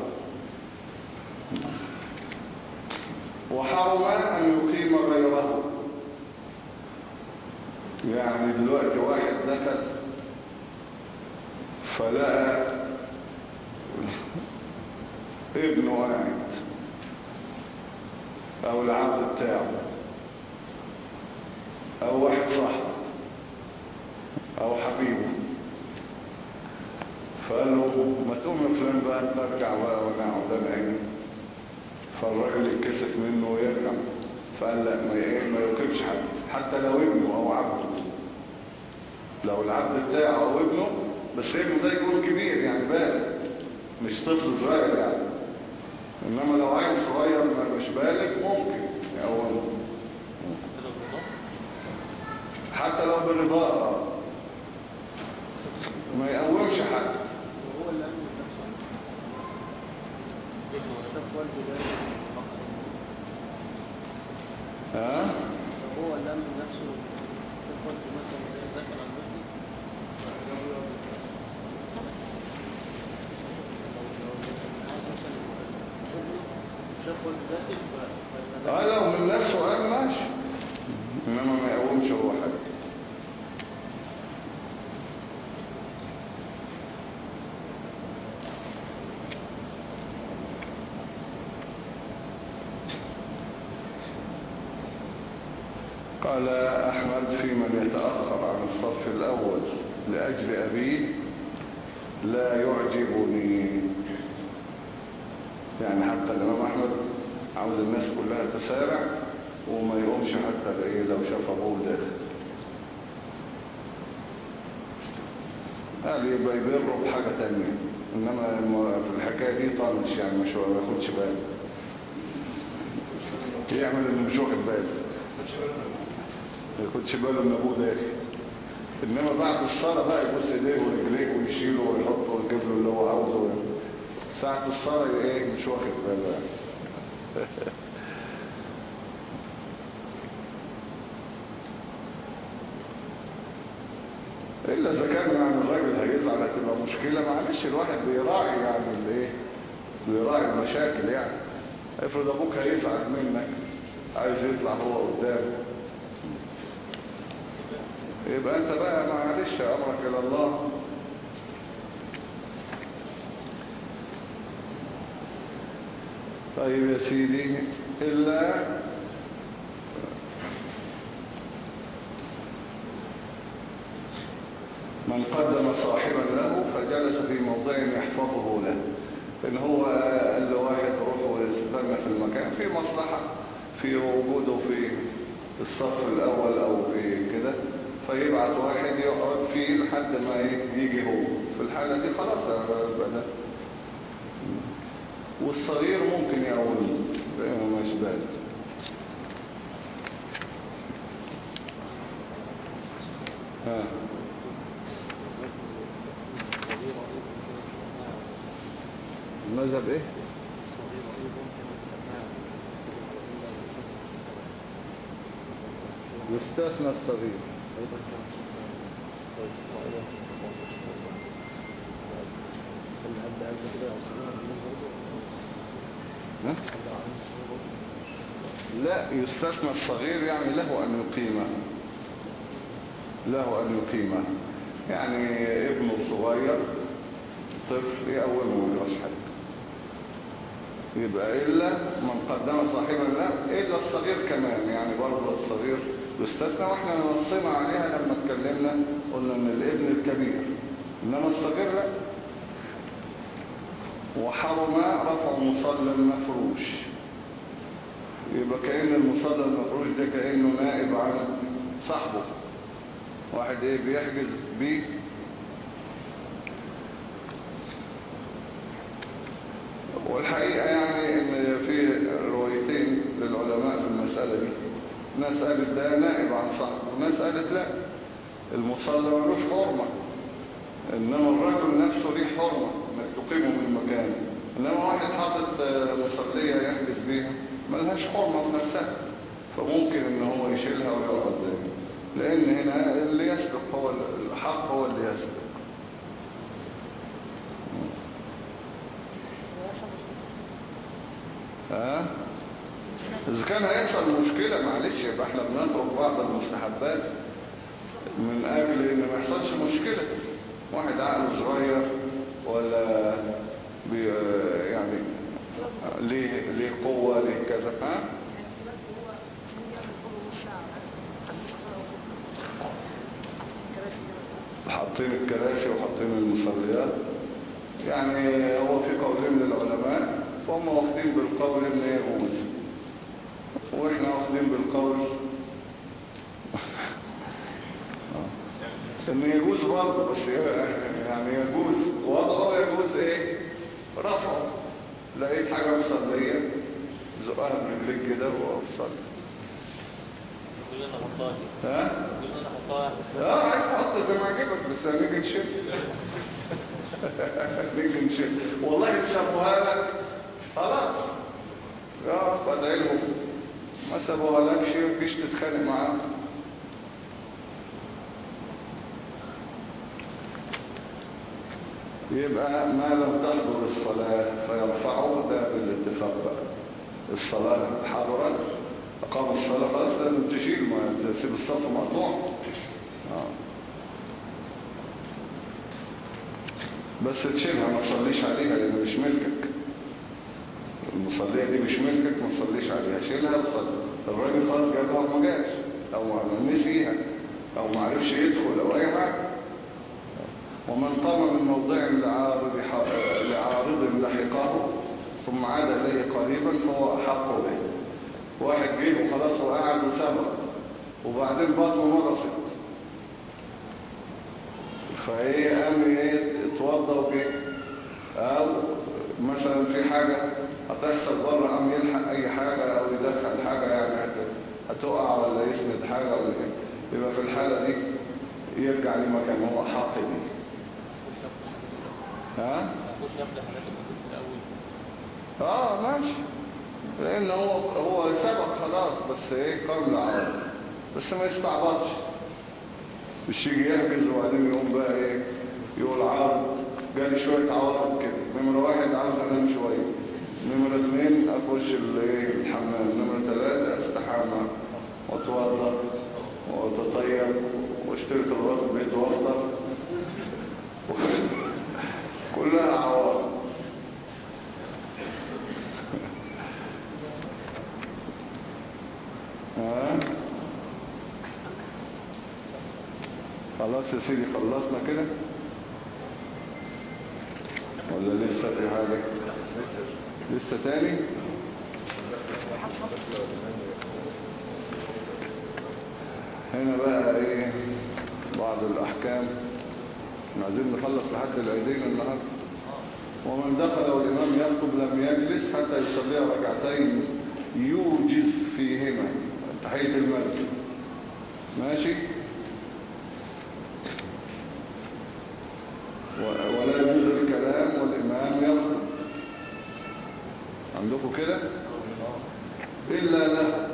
وحرم أن يقيم غيره. يعني دلوقتي واحد دخل فلقى ابنه قاعد او العبد بتاعه او واحد صاحبه او حبيبه، فقال له ما تقوم يا فلان بقى انت ارجع بقى وانا اقعد انا هنا. فالراجل يتكسف منه ويرجع، فقال لا ما ايه ما يقيمش حد حتى لو ابنه او عبده، لو العبد بتاعه او ابنه، بس ابنه ده يكون كبير يعني بالغ مش طفل صغير يعني. انما لو عيل صغير مش بالغ ممكن يقوم حتى لو بالرضاء، ما يقومش حد. وهو اللي أمن نفسه شاف والده ده ها هو اللي أمن نفسه شاف والده مثلا داخل على المسجد شاف والده داخل اه لو من نفسه قام ماشي، انما ما يقومش هو حاجه. قال أحمد في من يتأخر عن الصف الأول لأجل أبيه لا يعجبني. يعني حتى الإمام أحمد عاوز الناس كلها تسارع وما يقومش حتى بإيه لو شاف أبوه داخل. قال يبقى يبره بحاجة تانية، إنما في الحكاية دي طنش يعني مش ما ياخدش باله، يعمل إنه مش واخد باله، ما ياخدش باله إن أبوه داخل. إنما بعد الصلاة بقى يبص إيديه ورجليه ويشيله ويحطه ويجيب له اللي هو عاوزه. ساعة الصلاة إيه مش واخد باله يعني. إلا إذا كان يعني الراجل هيزعل هتبقى مشكلة، معلش الواحد بيراعي يعني الايه، بيراعي المشاكل يعني. افرض أبوك هيزعل منك عايز يطلع هو قدام، يبقى أنت بقى معلش أمرك إلى الله. طيب يا سيدي، إلا من قدم صاحبا له فجلس في موضع يحفظه له. إن هو قال له واحد روح واستنى في المكان في مصلحة في وجوده في الصف الأول أو في كده، فيبعت واحد يقعد فيه لحد ما يجي هو. في الحالة دي خلاص يبقى ده. والصغير ممكن يقول مش بال. ها المذهب ايه؟ يستثنى الصغير. ها؟ لا يستثنى الصغير يعني له أن يقيمه، له أن يقيمه يعني ابنه الصغير طفل يقومه ويصحى. يبقى إلا من قدم صاحبا لا، إلا الصغير كمان يعني برضه الصغير يستثنى. واحنا نصينا عليها لما اتكلمنا قلنا ان الابن الكبير، انما الصغير لا. وحرم رفع مصلى المفروش، يبقى كأن المصلى المفروش ده كأنه نائب عن صاحبه، واحد ايه بيحجز بيه. والحقيقة يعني ان في روايتين للعلماء في المسألة دي، ناس قالت ده نائب عن صاحبه وناس قالت لا، المصلى ملوش حرمة، انما الرجل نفسه ليه حرمة انك تقيمه من مكانه. انما واحد حاطط مصلية يحجز بيها ملهاش حرمة في نفسها، فممكن ان هو يشيلها ويقعد، لان هنا اللي يسبق هو الحق، هو اللي يسبق. ها إذا كان هيحصل مشكلة معلش يبقى احنا بنترك بعض المستحبات من أجل إن ما يحصلش مشكلة. واحد عقله صغير ولا بي يعني ليه ليه قوة ليه كذا. ها حاطين الكراسي وحاطين المصليات، يعني هو في قولين للعلماء وهم واخدين بالقول ان يجوز، واحنا واخدين بالقول ان يجوز برضه، بس يعني يجوز وضعه يجوز ايه رفعه. لقيت حاجة مصلية زقها برجليك كده وصلي. كلنا حطاها ها؟ كلنا حطاها. اه عايز تحط زي ما عجبك، بس هنيجي نشوف. نيجي نشوف والله تسابوها لك خلاص، يا بدعي لهم. ما سابوها لك شيء مفيش تتخانق معاهم. يبقى ما لم تحضر الصلاة فيرفعه ده بالاتفاق بقى. الصلاة حضرت أقام الصلاة خلاص لازم تشيل، ما تسيب الصف مقطوع. آه. بس تشيلها ما تصليش عليها لأنه مش ملكك. المصلية دي مش ملكك ما تصليش عليها، شيلها وصلي. الراجل خلاص جابها وما جاش. او نسيها او ما عرفش يدخل او اي حاجة. ومن قام من موضع لعارض لعارض لحقه ثم عاد اليه قريبا فهو احق به. واحد جه وخلاص وقعد وسبق وبعدين بطنه مرصت، فايه قام يتوضى وجه، او مثلا في حاجة هتحصل بره قام يلحق اي حاجة او يدخل حاجة يعني هتقع ولا يسند حاجة ولا كده، يبقى في الحالة دي يرجع لمكان هو حق بيه. ها؟ اه ماشي، لان هو هو سبق خلاص، بس ايه قام لعارض، بس ما يستعبطش، مش يجي يحجز وبعدين يقوم بقى ايه يقول عارض جالي شوية عوارض كده. نمرة واحد عاوز انام شوية، نمرة اثنين اخش الحمام، نمرة ثلاثة استحمى واتوضى واتطيب واشتري طلبات البيت وافطر كلها عوارض. ها خلاص يا سيدي، خلصنا كده ولا لسه في حاجة؟ لسه تاني؟ هنا بقى ايه بعض الاحكام، عايزين نخلص لحد العيدين النهارده. ومن دخل والامام يخطب لم يجلس حتى يصلي ركعتين يوجز فيهما تحية المسجد. ماشي. ولا يجوز الكلام والامام يخطب عندكم كده الا له،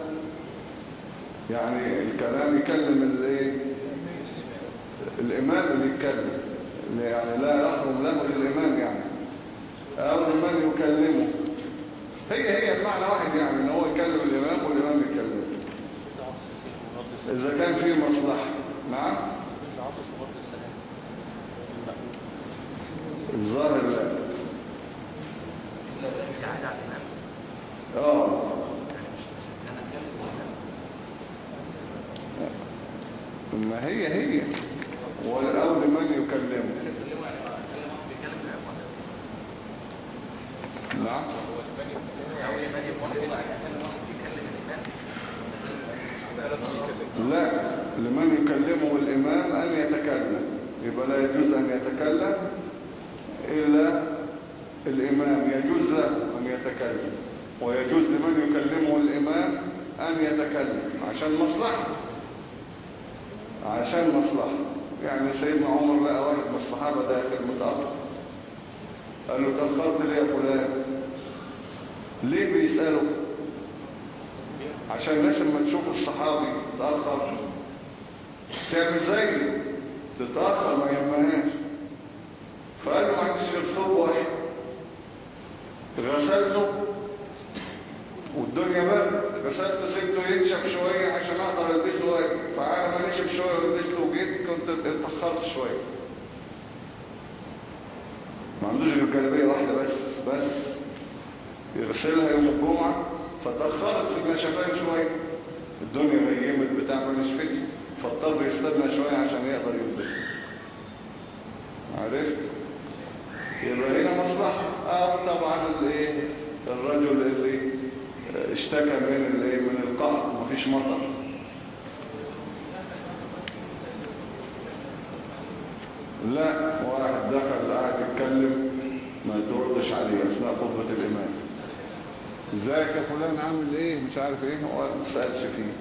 يعني الكلام يكلم الايه الامام اللي يتكلم، يعني لا يحرم له للامام يعني، او الامام يكلمه، هي هي المعنى واحد، يعني ان هو يكلم الامام والامام يكلمه اذا كان فيه مصلحة. نعم الظاهر لا. اه ما هي هي والأول من يكلمه. نعم لا، لمن يكلمه الإمام أن يتكلم، يبقى لا يجوز أن يتكلم إلا الإمام، يجوز له أن يتكلم، ويجوز لمن يكلمه الإمام أن يتكلم عشان مصلحة، عشان مصلحة. يعني سيدنا عمر لقى واحد من الصحابة داخل متأخر، قال له تأخرت ليه يا فلان؟ ليه بيسأله؟ عشان الناس لما تشوف الصحابي تأخر تعمل زيه، تتأخر ما يهمهاش. فقال له ما عنديش غير ثوب واحد، غسلته والدنيا برد، غسلته سبته ينشف شوية عشان اقدر البسه واجي، فعلى ما نشف شوية ولبسته وجيت كنت اتأخرت شوية. ما عندوش غير جلابية واحدة بس بس يغسلها يوم الجمعة، فتأخرت في النشفان شوية، الدنيا غيمت بتاع ما نشفتش، فاضطر يستنى شوية عشان يقدر يلبسها. عرفت؟ يبقى هنا مصلحة. اه طبعا الايه الرجل اللي اشتكى من الايه من القحط، مفيش مطر، لا واحد دخل قاعد يتكلم ما تردش عليه اثناء خطبة الامام، ازيك يا فلان عامل ايه مش عارف ايه، هو ما تسالش فيه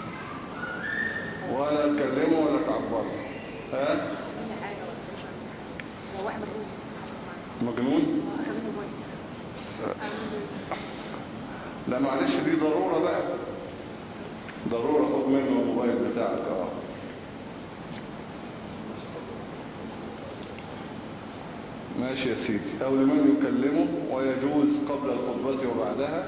ولا تكلمه ولا تعبره. ها مجنون؟ لا معلش دي ضرورة بقى، ضرورة خد منه الموبايل بتاعك. اه ماشي يا سيدي. او لمن يكلمه، ويجوز قبل الخطبة وبعدها،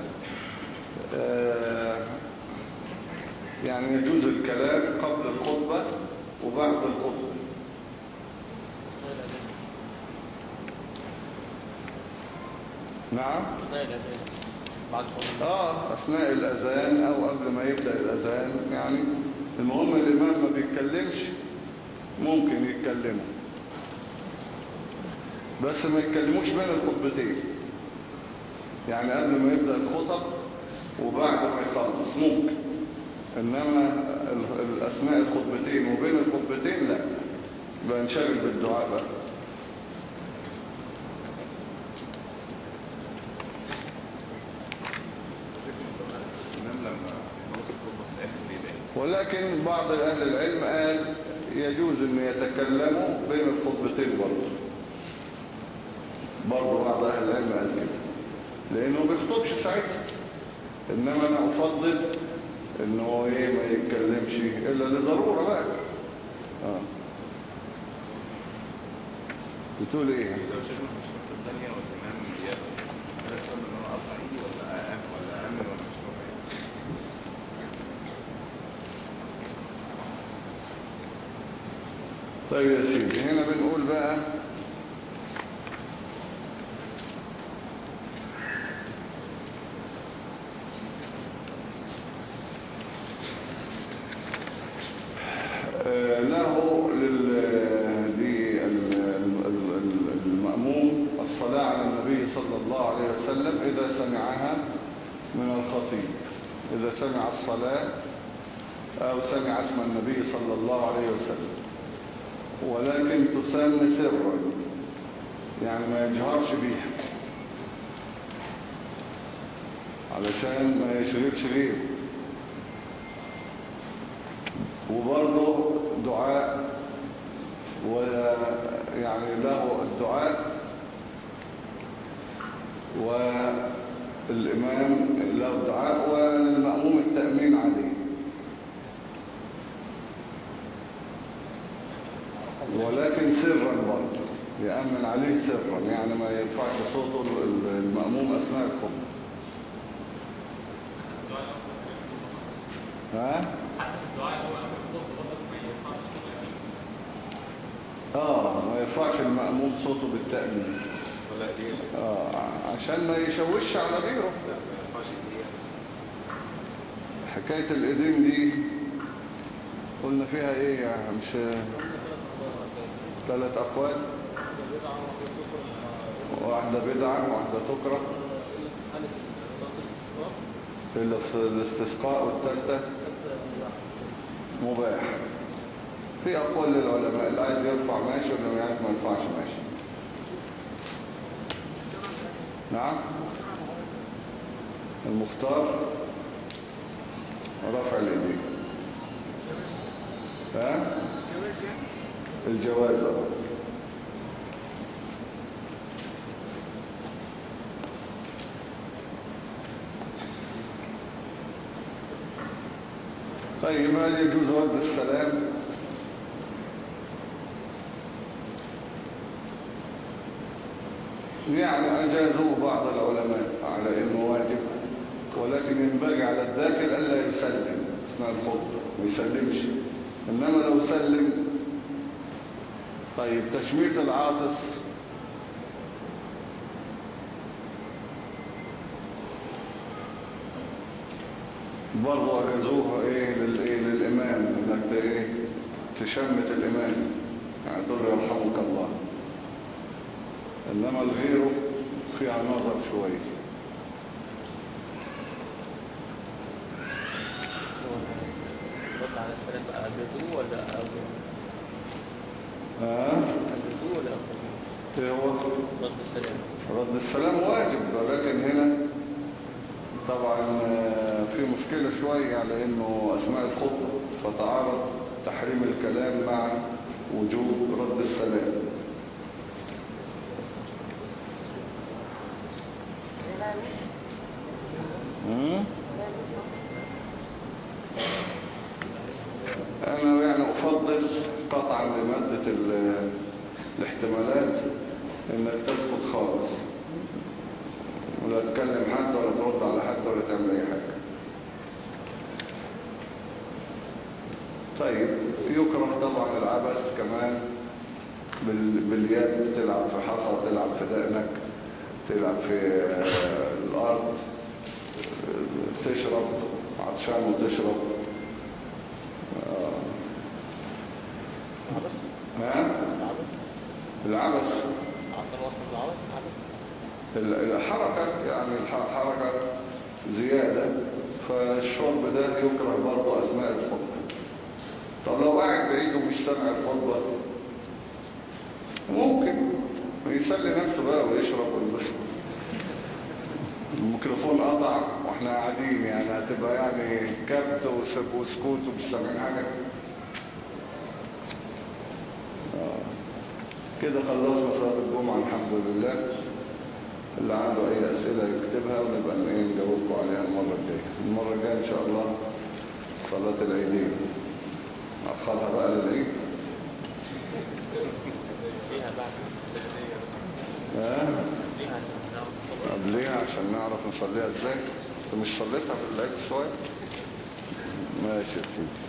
آه يعني يجوز الكلام قبل الخطبة وبعد الخطبة. نعم اه اثناء الاذان او قبل ما يبدأ الاذان، يعني المهم الإمام ما بيتكلمش ممكن يتكلموا، بس ما يتكلموش بين الخطبتين، يعني قبل ما يبدأ الخطب وبعد ما يخلص ممكن، إنما الأثناء الخطبتين وبين الخطبتين لا، بنشغل بالدعاء بقى. ولكن بعض أهل العلم قال يجوز أن يتكلموا بين الخطبتين برضه، برضه بعض أهل العلم قال كده، لأنه ما بيخطبش ساعتها، إنما أنا أفضل إنه إيه ما يتكلمش إلا لضرورة بقى. آه. بتقول إيه؟ لو شفنا في الشرط الثانية والإمام ياخد هل أسلم إن أنا أقطع إيدي ولا أأمن ولا أأمن ولا مش طبيعي؟ طيب يا سيدي، هنا بنقول بقى له للمأموم الصلاة على النبي صلى الله عليه وسلم إذا سمعها من الخطيب، إذا سمع الصلاة أو سمع اسم النبي صلى الله عليه وسلم، ولكن تسمى سرا، يعني ما يجهرش بيها علشان ما يشغلش غيره. وبرضه دعاء، ويعني له الدعاء والإمام له الدعاء والمأموم التأمين عليه، ولكن سرا برضه يأمن عليه سرا، يعني ما يرفعش صوته المأموم أثناء الخطبة. ها؟ اه ما يرفعش المأموم صوته بالتأمين، ولا إيه؟ اه عشان ما يشوش على غيره. لا ما ينفعش إيه؟ حكاية الإيدين دي قلنا فيها ايه يعني؟ مش ثلاث أقوال، واحدة بدعة وواحدة تكره إلا في الاستسقاء، والثالثة مباح. في أقوال للعلماء، اللي عايز يرفع ماشي واللي عايز ما يرفعش ماشي. نعم، المختار رفع اليدين. ها؟ الجواز. طيب، هل يجوز رد السلام؟ يعني أجازوه بعض العلماء على إنه واجب، ولكن ينبغي على الداخل ألا يسلم أثناء الخطبة، ما يسلمش. إنما لو سلم، طيب تشميت العاطس برضو أجازوها إيه للإيه للإمام، إنك إيه تشمت الإمام، يعني تقول يرحمك الله. إنما الغيره فيها نظر شوية. رد على السلام بقى أجازوه ولا أخذوه؟ ها؟ أجازوه ولا أخذوه؟ إيه هو؟ رد السلام. رد السلام واجب، ولكن هنا طبعا في مشكلة شوية على إنه أثناء الخطبة فتعارض تحريم الكلام مع وجوب رد السلام. أنا يعني أفضل قطعا لمادة الاحتمالات إنك تسكت خالص، ولا تكلم حد ولا ترد على حد ولا تعمل أي حاجة. طيب، يكره طبعا العبث كمان باليد، تلعب في حصى، تلعب في دقنك، تلعب في الأرض، تشرب عطشان وتشرب، ها؟ العبث عشان وصل العبث عبث ال- الحركة يعني الح- حركة زيادة، فالشرب ده يكره برضه أثناء الخطبة. طب لو قاعد بعيد ومش سامع الخطبة ممكن يسلي نفسه بقى ويشرب وينبسط. الميكروفون قطع واحنا قاعدين، يعني هتبقى يعني كبت وسك- وسكوت ومش سامعين حاجة. آه. كده خلصنا صلاة الجمعة الحمد لله. اللي عنده اي اسئلة يكتبها ونبقى ايه نجاوبكم عليها المرة الجاية. المرة الجاية ان شاء الله صلاة العيدين نأخرها بقى للعيد. فيها بعد ها؟ فيها عشان نعرف طب ليه؟ عشان نعرف نصليها ازاي؟ انت مش صليتها في العيد شوية؟ ماشي يا سيدي.